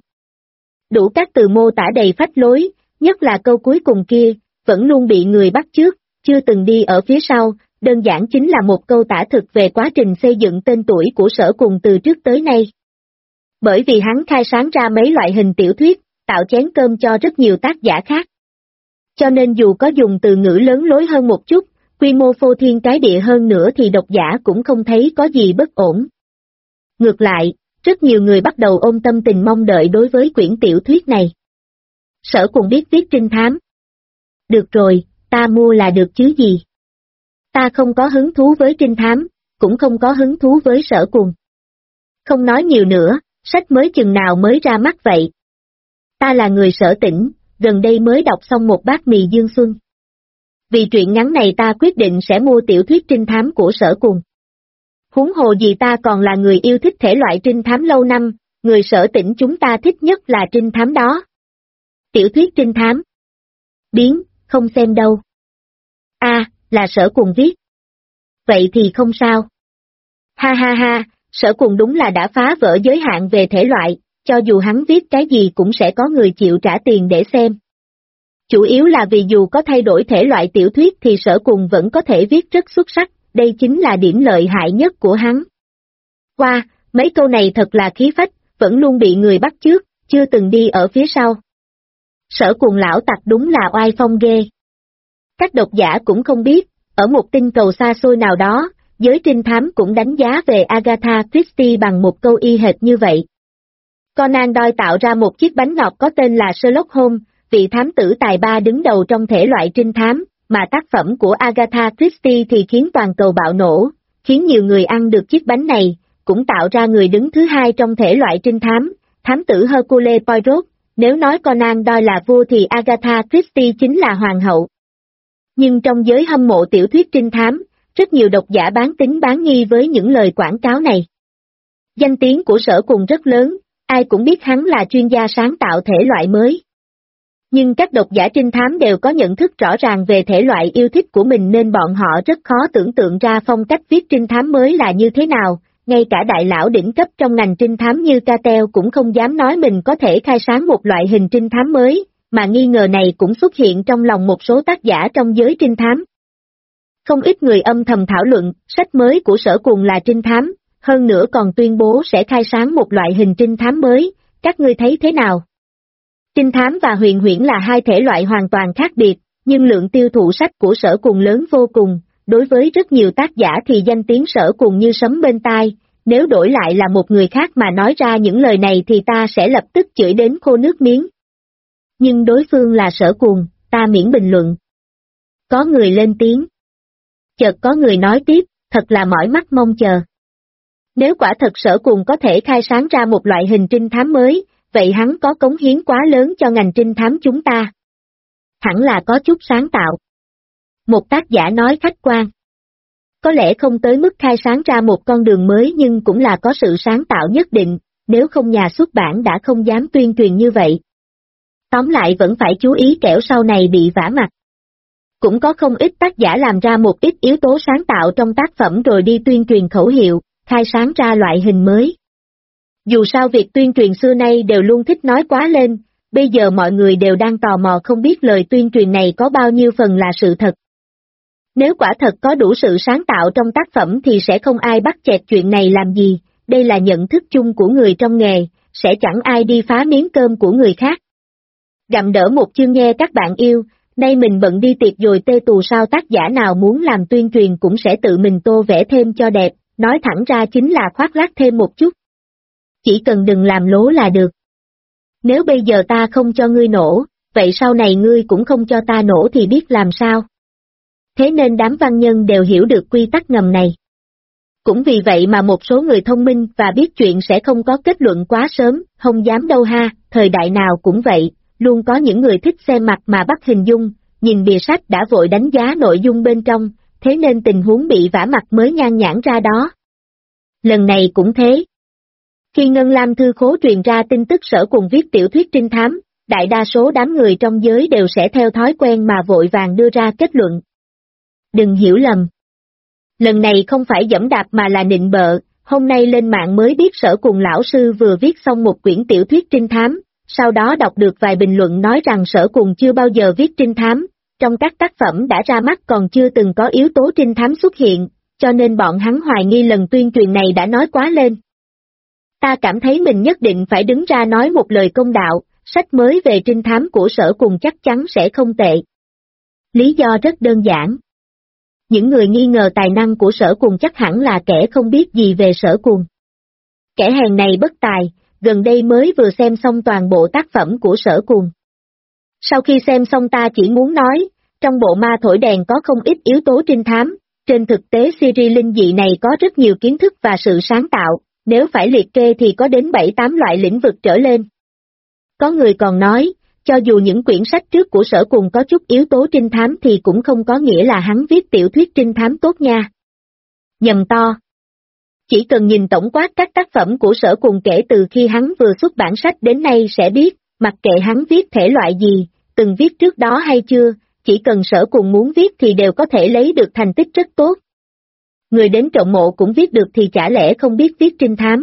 Đủ các từ mô tả đầy phách lối, nhất là câu cuối cùng kia, vẫn luôn bị người bắt chước, chưa từng đi ở phía sau, đơn giản chính là một câu tả thực về quá trình xây dựng tên tuổi của Sở Cùng từ trước tới nay. Bởi vì hắn khai sáng ra mấy loại hình tiểu thuyết, tạo chén cơm cho rất nhiều tác giả khác. Cho nên dù có dùng từ ngữ lớn lối hơn một chút, quy mô phô thiên cái địa hơn nữa thì độc giả cũng không thấy có gì bất ổn. Ngược lại, rất nhiều người bắt đầu ôm tâm tình mong đợi đối với quyển tiểu thuyết này. Sở Cùng biết viết trinh thám. Được rồi, ta mua là được chứ gì. Ta không có hứng thú với trinh thám, cũng không có hứng thú với Sở Cùng. Không nói nhiều nữa, sách mới chừng nào mới ra mắt vậy. Ta là người Sở Tỉnh, gần đây mới đọc xong một bát mì Dương Xuân. Vì truyện ngắn này ta quyết định sẽ mua tiểu thuyết trinh thám của Sở Cùng. Huống hồ gì ta còn là người yêu thích thể loại trinh thám lâu năm, người Sở Tỉnh chúng ta thích nhất là trinh thám đó. Tiểu thuyết trinh thám. Biến, không xem đâu. Là Sở Cùng viết. Vậy thì không sao. Ha ha ha, Sở Cùng đúng là đã phá vỡ giới hạn về thể loại, cho dù hắn viết cái gì cũng sẽ có người chịu trả tiền để xem. Chủ yếu là vì dù có thay đổi thể loại tiểu thuyết thì Sở Cùng vẫn có thể viết rất xuất sắc, đây chính là điểm lợi hại nhất của hắn. Wow, mấy câu này thật là khí phách, vẫn luôn bị người bắt chước, chưa từng đi ở phía sau. Sở Cùng lão tặc đúng là oai phong ghê. Các độc giả cũng không biết, ở một tinh cầu xa xôi nào đó, giới trinh thám cũng đánh giá về Agatha Christie bằng một câu y hệt như vậy. Conan Doyle tạo ra một chiếc bánh ngọt có tên là Sherlock Holmes, vị thám tử tài ba đứng đầu trong thể loại trinh thám, mà tác phẩm của Agatha Christie thì khiến toàn cầu bạo nổ, khiến nhiều người ăn được chiếc bánh này, cũng tạo ra người đứng thứ hai trong thể loại trinh thám, thám tử Hercule Poirot. Nếu nói Conan Doyle là vua thì Agatha Christie chính là hoàng hậu. Nhưng trong giới hâm mộ tiểu thuyết trinh thám, rất nhiều độc giả bán tín bán nghi với những lời quảng cáo này. Danh tiếng của Sở Cùng rất lớn, ai cũng biết hắn là chuyên gia sáng tạo thể loại mới. Nhưng các độc giả trinh thám đều có nhận thức rõ ràng về thể loại yêu thích của mình nên bọn họ rất khó tưởng tượng ra phong cách viết trinh thám mới là như thế nào, ngay cả đại lão đỉnh cấp trong ngành trinh thám như Cattell cũng không dám nói mình có thể khai sáng một loại hình trinh thám mới, mà nghi ngờ này cũng xuất hiện trong lòng một số tác giả trong giới trinh thám. Không ít người âm thầm thảo luận, sách mới của Sở Cùng là trinh thám, hơn nữa còn tuyên bố sẽ khai sáng một loại hình trinh thám mới, các ngươi thấy thế nào? Trinh thám và huyền huyễn là hai thể loại hoàn toàn khác biệt, nhưng lượng tiêu thụ sách của Sở Cùng lớn vô cùng, đối với rất nhiều tác giả thì danh tiếng Sở Cùng như sấm bên tai, nếu đổi lại là một người khác mà nói ra những lời này thì ta sẽ lập tức chửi đến khô nước miếng. Nhưng đối phương là Sở Cùng, ta miễn bình luận. Có người lên tiếng. Chợt có người nói tiếp, thật là mỏi mắt mong chờ. Nếu quả thật Sở Cùng có thể khai sáng ra một loại hình trinh thám mới, vậy hắn có cống hiến quá lớn cho ngành trinh thám chúng ta. Hẳn là có chút sáng tạo. Một tác giả nói khách quan. Có lẽ không tới mức khai sáng ra một con đường mới nhưng cũng là có sự sáng tạo nhất định, nếu không nhà xuất bản đã không dám tuyên truyền như vậy. Tóm lại vẫn phải chú ý kẻo sau này bị vả mặt. Cũng có không ít tác giả làm ra một ít yếu tố sáng tạo trong tác phẩm rồi đi tuyên truyền khẩu hiệu, khai sáng ra loại hình mới. Dù sao việc tuyên truyền xưa nay đều luôn thích nói quá lên, bây giờ mọi người đều đang tò mò không biết lời tuyên truyền này có bao nhiêu phần là sự thật. Nếu quả thật có đủ sự sáng tạo trong tác phẩm thì sẽ không ai bắt chẹt chuyện này làm gì, đây là nhận thức chung của người trong nghề, sẽ chẳng ai đi phá miếng cơm của người khác. Gặm đỡ một chương nghe các bạn yêu, nay mình bận đi tiệc rồi tê tù sao tác giả nào muốn làm tuyên truyền cũng sẽ tự mình tô vẽ thêm cho đẹp, nói thẳng ra chính là khoác lác thêm một chút. Chỉ cần đừng làm lố là được. Nếu bây giờ ta không cho ngươi nổ, vậy sau này ngươi cũng không cho ta nổ thì biết làm sao. Thế nên đám văn nhân đều hiểu được quy tắc ngầm này. Cũng vì vậy mà một số người thông minh và biết chuyện sẽ không có kết luận quá sớm, không dám đâu ha, thời đại nào cũng vậy, luôn có những người thích xem mặt mà bắt hình dung, nhìn bìa sách đã vội đánh giá nội dung bên trong, thế nên tình huống bị vả mặt mới nhan nhản ra đó. Lần này cũng thế. Khi Ngân Lam Thư Khố truyền ra tin tức Sở Cùng viết tiểu thuyết trinh thám, đại đa số đám người trong giới đều sẽ theo thói quen mà vội vàng đưa ra kết luận. Đừng hiểu lầm. Lần này không phải giẫm đạp mà là nịnh bợ, hôm nay lên mạng mới biết Sở Cùng lão sư vừa viết xong một quyển tiểu thuyết trinh thám, sau đó đọc được vài bình luận nói rằng Sở Cùng chưa bao giờ viết trinh thám, trong các tác phẩm đã ra mắt còn chưa từng có yếu tố trinh thám xuất hiện, cho nên bọn hắn hoài nghi lần tuyên truyền này đã nói quá lên. Ta cảm thấy mình nhất định phải đứng ra nói một lời công đạo, sách mới về trinh thám của Sở Cùng chắc chắn sẽ không tệ. Lý do rất đơn giản. Những người nghi ngờ tài năng của Sở Cùng chắc hẳn là kẻ không biết gì về Sở Cùng. Kẻ hèn này bất tài, gần đây mới vừa xem xong toàn bộ tác phẩm của Sở Cùng. Sau khi xem xong ta chỉ muốn nói, trong bộ ma thổi đèn có không ít yếu tố trinh thám, trên thực tế series linh dị này có rất nhiều kiến thức và sự sáng tạo, nếu phải liệt kê thì có đến 7-8 loại lĩnh vực trở lên. Có người còn nói, cho dù những quyển sách trước của Sở Cùng có chút yếu tố trinh thám thì cũng không có nghĩa là hắn viết tiểu thuyết trinh thám tốt nha. Nhầm to. Chỉ cần nhìn tổng quát các tác phẩm của Sở Cùng kể từ khi hắn vừa xuất bản sách đến nay sẽ biết, mặc kệ hắn viết thể loại gì, từng viết trước đó hay chưa, chỉ cần Sở Cùng muốn viết thì đều có thể lấy được thành tích rất tốt. Người đến trọng mộ cũng viết được thì chả lẽ không biết viết trinh thám.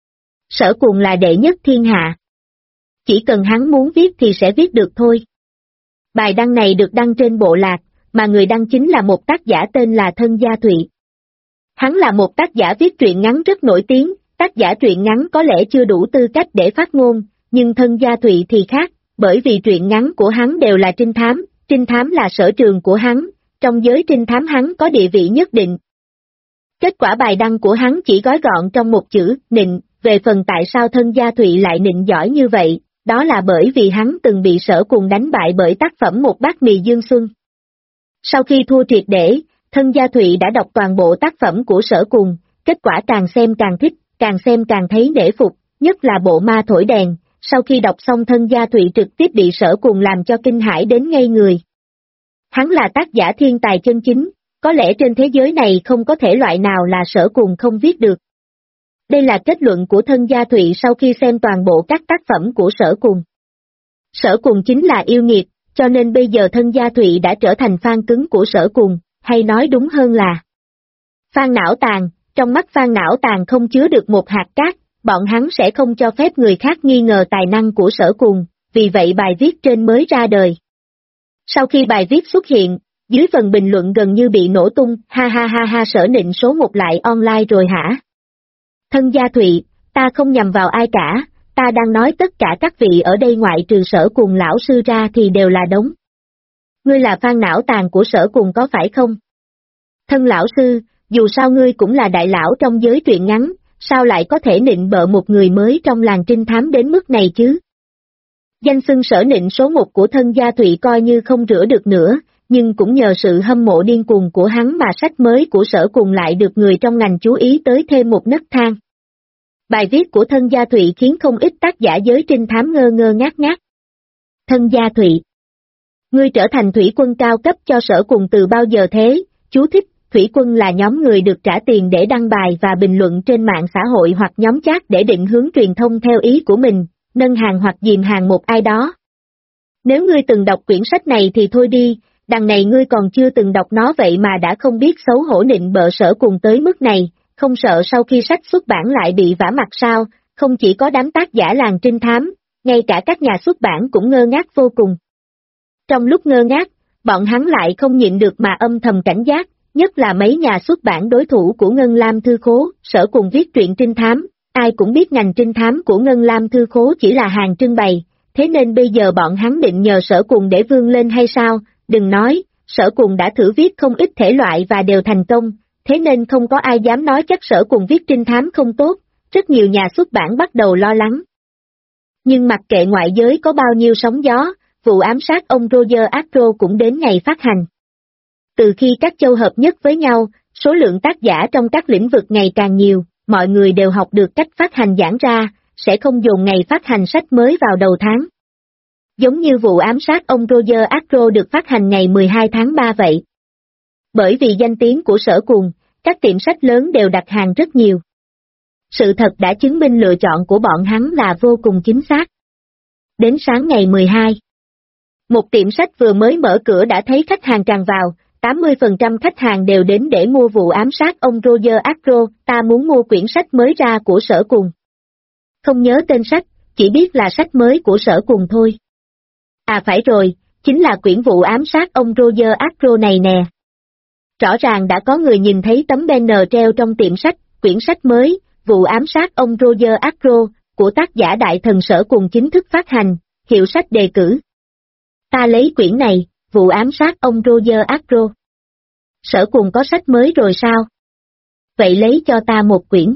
Sở Cùng là đệ nhất thiên hạ. Chỉ cần hắn muốn viết thì sẽ viết được thôi. Bài đăng này được đăng trên bộ lạc, mà người đăng chính là một tác giả tên là Thân Gia Thụy. Hắn là một tác giả viết truyện ngắn rất nổi tiếng, tác giả truyện ngắn có lẽ chưa đủ tư cách để phát ngôn, nhưng Thân Gia Thụy thì khác, bởi vì truyện ngắn của hắn đều là trinh thám là sở trường của hắn, trong giới trinh thám hắn có địa vị nhất định. Kết quả bài đăng của hắn chỉ gói gọn trong một chữ, nịnh, về phần tại sao Thân Gia Thụy lại nịnh giỏi như vậy, đó là bởi vì hắn từng bị Sở Cùng đánh bại bởi tác phẩm Một Bát Mì Dương Xuân. Sau khi thua triệt để, Thân Gia Thụy đã đọc toàn bộ tác phẩm của Sở Cùng, kết quả càng xem càng thích, càng xem càng thấy nể phục, nhất là bộ ma thổi đèn, sau khi đọc xong Thân Gia Thụy trực tiếp bị Sở Cùng làm cho kinh hãi đến ngây người. Hắn là tác giả thiên tài chân chính, có lẽ trên thế giới này không có thể loại nào là Sở Cùng không viết được. Đây là kết luận của Thân Gia Thụy sau khi xem toàn bộ các tác phẩm của Sở Cùng. Sở Cùng chính là yêu nghiệt, cho nên bây giờ Thân Gia Thụy đã trở thành fan cứng của Sở Cùng, hay nói đúng hơn là fan não tàn, trong mắt fan não tàn không chứa được một hạt cát, bọn hắn sẽ không cho phép người khác nghi ngờ tài năng của Sở Cùng, vì vậy bài viết trên mới ra đời. Sau khi bài viết xuất hiện, dưới phần bình luận gần như bị nổ tung, ha ha ha ha Sở nịnh số 1 lại online rồi hả? Thân Gia Thụy, ta không nhằm vào ai cả, ta đang nói tất cả các vị ở đây ngoại trừ Sở Cùng lão sư ra thì đều là đống. Ngươi là fan não tàn của Sở Cùng có phải không? Thân lão sư, dù sao ngươi cũng là đại lão trong giới truyện ngắn, sao lại có thể nịnh bợ một người mới trong làng trinh thám đến mức này chứ? Danh xưng sở nịnh số một của thân gia Thụy coi như không rửa được nữa, nhưng cũng nhờ sự hâm mộ điên cuồng của hắn mà sách mới của Sở Cùng lại được người trong ngành chú ý tới thêm một nấc thang. Bài viết của thân gia Thụy khiến không ít tác giả giới trinh thám ngơ ngơ ngác ngác. Thân gia Thụy, ngươi trở thành thủy quân cao cấp cho Sở Cùng từ bao giờ thế? Chú thích, thủy quân là nhóm người được trả tiền để đăng bài và bình luận trên mạng xã hội hoặc nhóm chat để định hướng truyền thông theo ý của mình, nâng hàng hoặc dìm hàng một ai đó. Nếu ngươi từng đọc quyển sách này thì thôi đi, đằng này ngươi còn chưa từng đọc nó vậy mà đã không biết xấu hổ nịnh bợ Sở Cùng tới mức này, không sợ sau khi sách xuất bản lại bị vả mặt sao? Không chỉ có đám tác giả làng trinh thám, ngay cả các nhà xuất bản cũng ngơ ngác vô cùng. Trong lúc ngơ ngác, bọn hắn lại không nhịn được mà âm thầm cảnh giác, nhất là mấy nhà xuất bản đối thủ của Ngân Lam Thư Khố. Sở Cùng viết truyện trinh thám, ai cũng biết ngành trinh thám của Ngân Lam Thư Khố chỉ là hàng trưng bày, thế nên bây giờ bọn hắn định nhờ Sở Cùng để vươn lên hay sao? Đừng nói, Sở Cùng đã thử viết không ít thể loại và đều thành công, thế nên không có ai dám nói chắc Sở Cùng viết trinh thám không tốt, rất nhiều nhà xuất bản bắt đầu lo lắng. Nhưng mặc kệ ngoại giới có bao nhiêu sóng gió, vụ ám sát ông Roger Astro cũng đến ngày phát hành. Từ khi các châu hợp nhất với nhau, số lượng tác giả trong các lĩnh vực ngày càng nhiều, mọi người đều học được cách phát hành giãn ra, sẽ không dồn ngày phát hành sách mới vào đầu tháng. Giống như vụ ám sát ông Roger Astro được phát hành ngày 12 tháng 3 vậy. Bởi vì danh tiếng của Sở Cùng, các tiệm sách lớn đều đặt hàng rất nhiều. Sự thật đã chứng minh lựa chọn của bọn hắn là vô cùng chính xác. Đến sáng ngày 12, một tiệm sách vừa mới mở cửa đã thấy khách hàng tràn vào, 80% khách hàng đều đến để mua vụ ám sát ông Roger Astro. Ta muốn mua quyển sách mới ra của Sở Cùng. Không nhớ tên sách, chỉ biết là sách mới của Sở Cùng thôi. À phải rồi, chính là quyển vụ ám sát ông Roger Astro này nè. Rõ ràng đã có người nhìn thấy tấm banner treo trong tiệm sách, quyển sách mới, vụ ám sát ông Roger Astro, của tác giả đại thần Sở Cùng chính thức phát hành, hiệu sách đề cử. Ta lấy quyển này, vụ ám sát ông Roger Astro. Sở Cùng có sách mới rồi sao? Vậy lấy cho ta một quyển.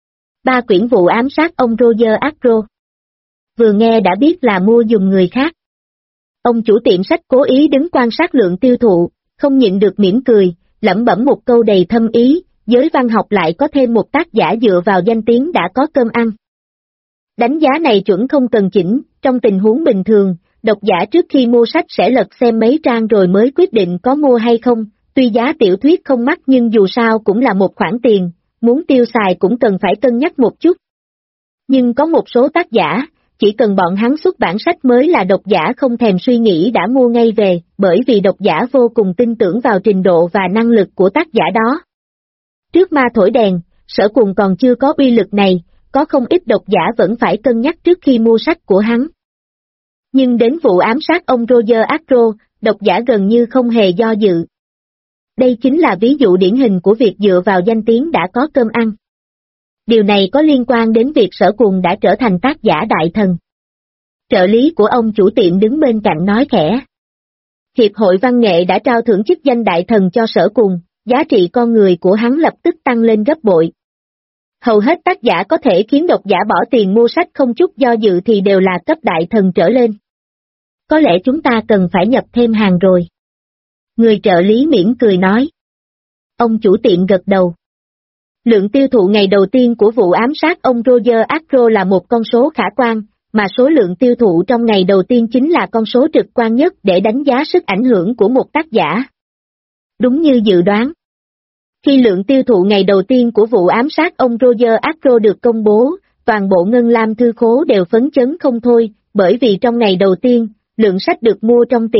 3 quyển vụ ám sát ông Roger Astro. Vừa nghe đã biết là mua giùm người khác. Ông chủ tiệm sách cố ý đứng quan sát lượng tiêu thụ, không nhịn được mỉm cười, lẩm bẩm một câu đầy thâm ý, giới văn học lại có thêm một tác giả dựa vào danh tiếng đã có cơm ăn. Đánh giá này chuẩn không cần chỉnh, trong tình huống bình thường, độc giả trước khi mua sách sẽ lật xem mấy trang rồi mới quyết định có mua hay không, tuy giá tiểu thuyết không mắc nhưng dù sao cũng là một khoản tiền, muốn tiêu xài cũng cần phải cân nhắc một chút. Nhưng có một số tác giả, chỉ cần bọn hắn xuất bản sách mới là độc giả không thèm suy nghĩ đã mua ngay về, bởi vì độc giả vô cùng tin tưởng vào trình độ và năng lực của tác giả đó. Trước ma thổi đèn, Sở Cùng còn chưa có uy lực này, có không ít độc giả vẫn phải cân nhắc trước khi mua sách của hắn. Nhưng đến vụ ám sát ông Roger Astro, độc giả gần như không hề do dự. Đây chính là ví dụ điển hình của việc dựa vào danh tiếng đã có cơm ăn. Điều này có liên quan đến việc Sở Cùng đã trở thành tác giả đại thần. Trợ lý của ông chủ tiệm đứng bên cạnh nói khẽ. Hiệp hội văn nghệ đã trao thưởng chức danh đại thần cho Sở Cùng, giá trị con người của hắn lập tức tăng lên gấp bội. Hầu hết tác giả có thể khiến độc giả bỏ tiền mua sách không chút do dự thì đều là cấp đại thần trở lên. Có lẽ chúng ta cần phải nhập thêm hàng rồi. Người trợ lý mỉm cười nói. Ông chủ tiệm gật đầu. Lượng tiêu thụ ngày đầu tiên của vụ ám sát ông Roger Astro là một con số khả quan, mà số lượng tiêu thụ trong ngày đầu tiên chính là con số trực quan nhất để đánh giá sức ảnh hưởng của một tác giả. Đúng như dự đoán. Khi lượng tiêu thụ ngày đầu tiên của vụ ám sát ông Roger Astro được công bố, toàn bộ Ngân Lam Thư Khố đều phấn chấn không thôi, bởi vì trong ngày đầu tiên, lượng sách được mua trong tiệm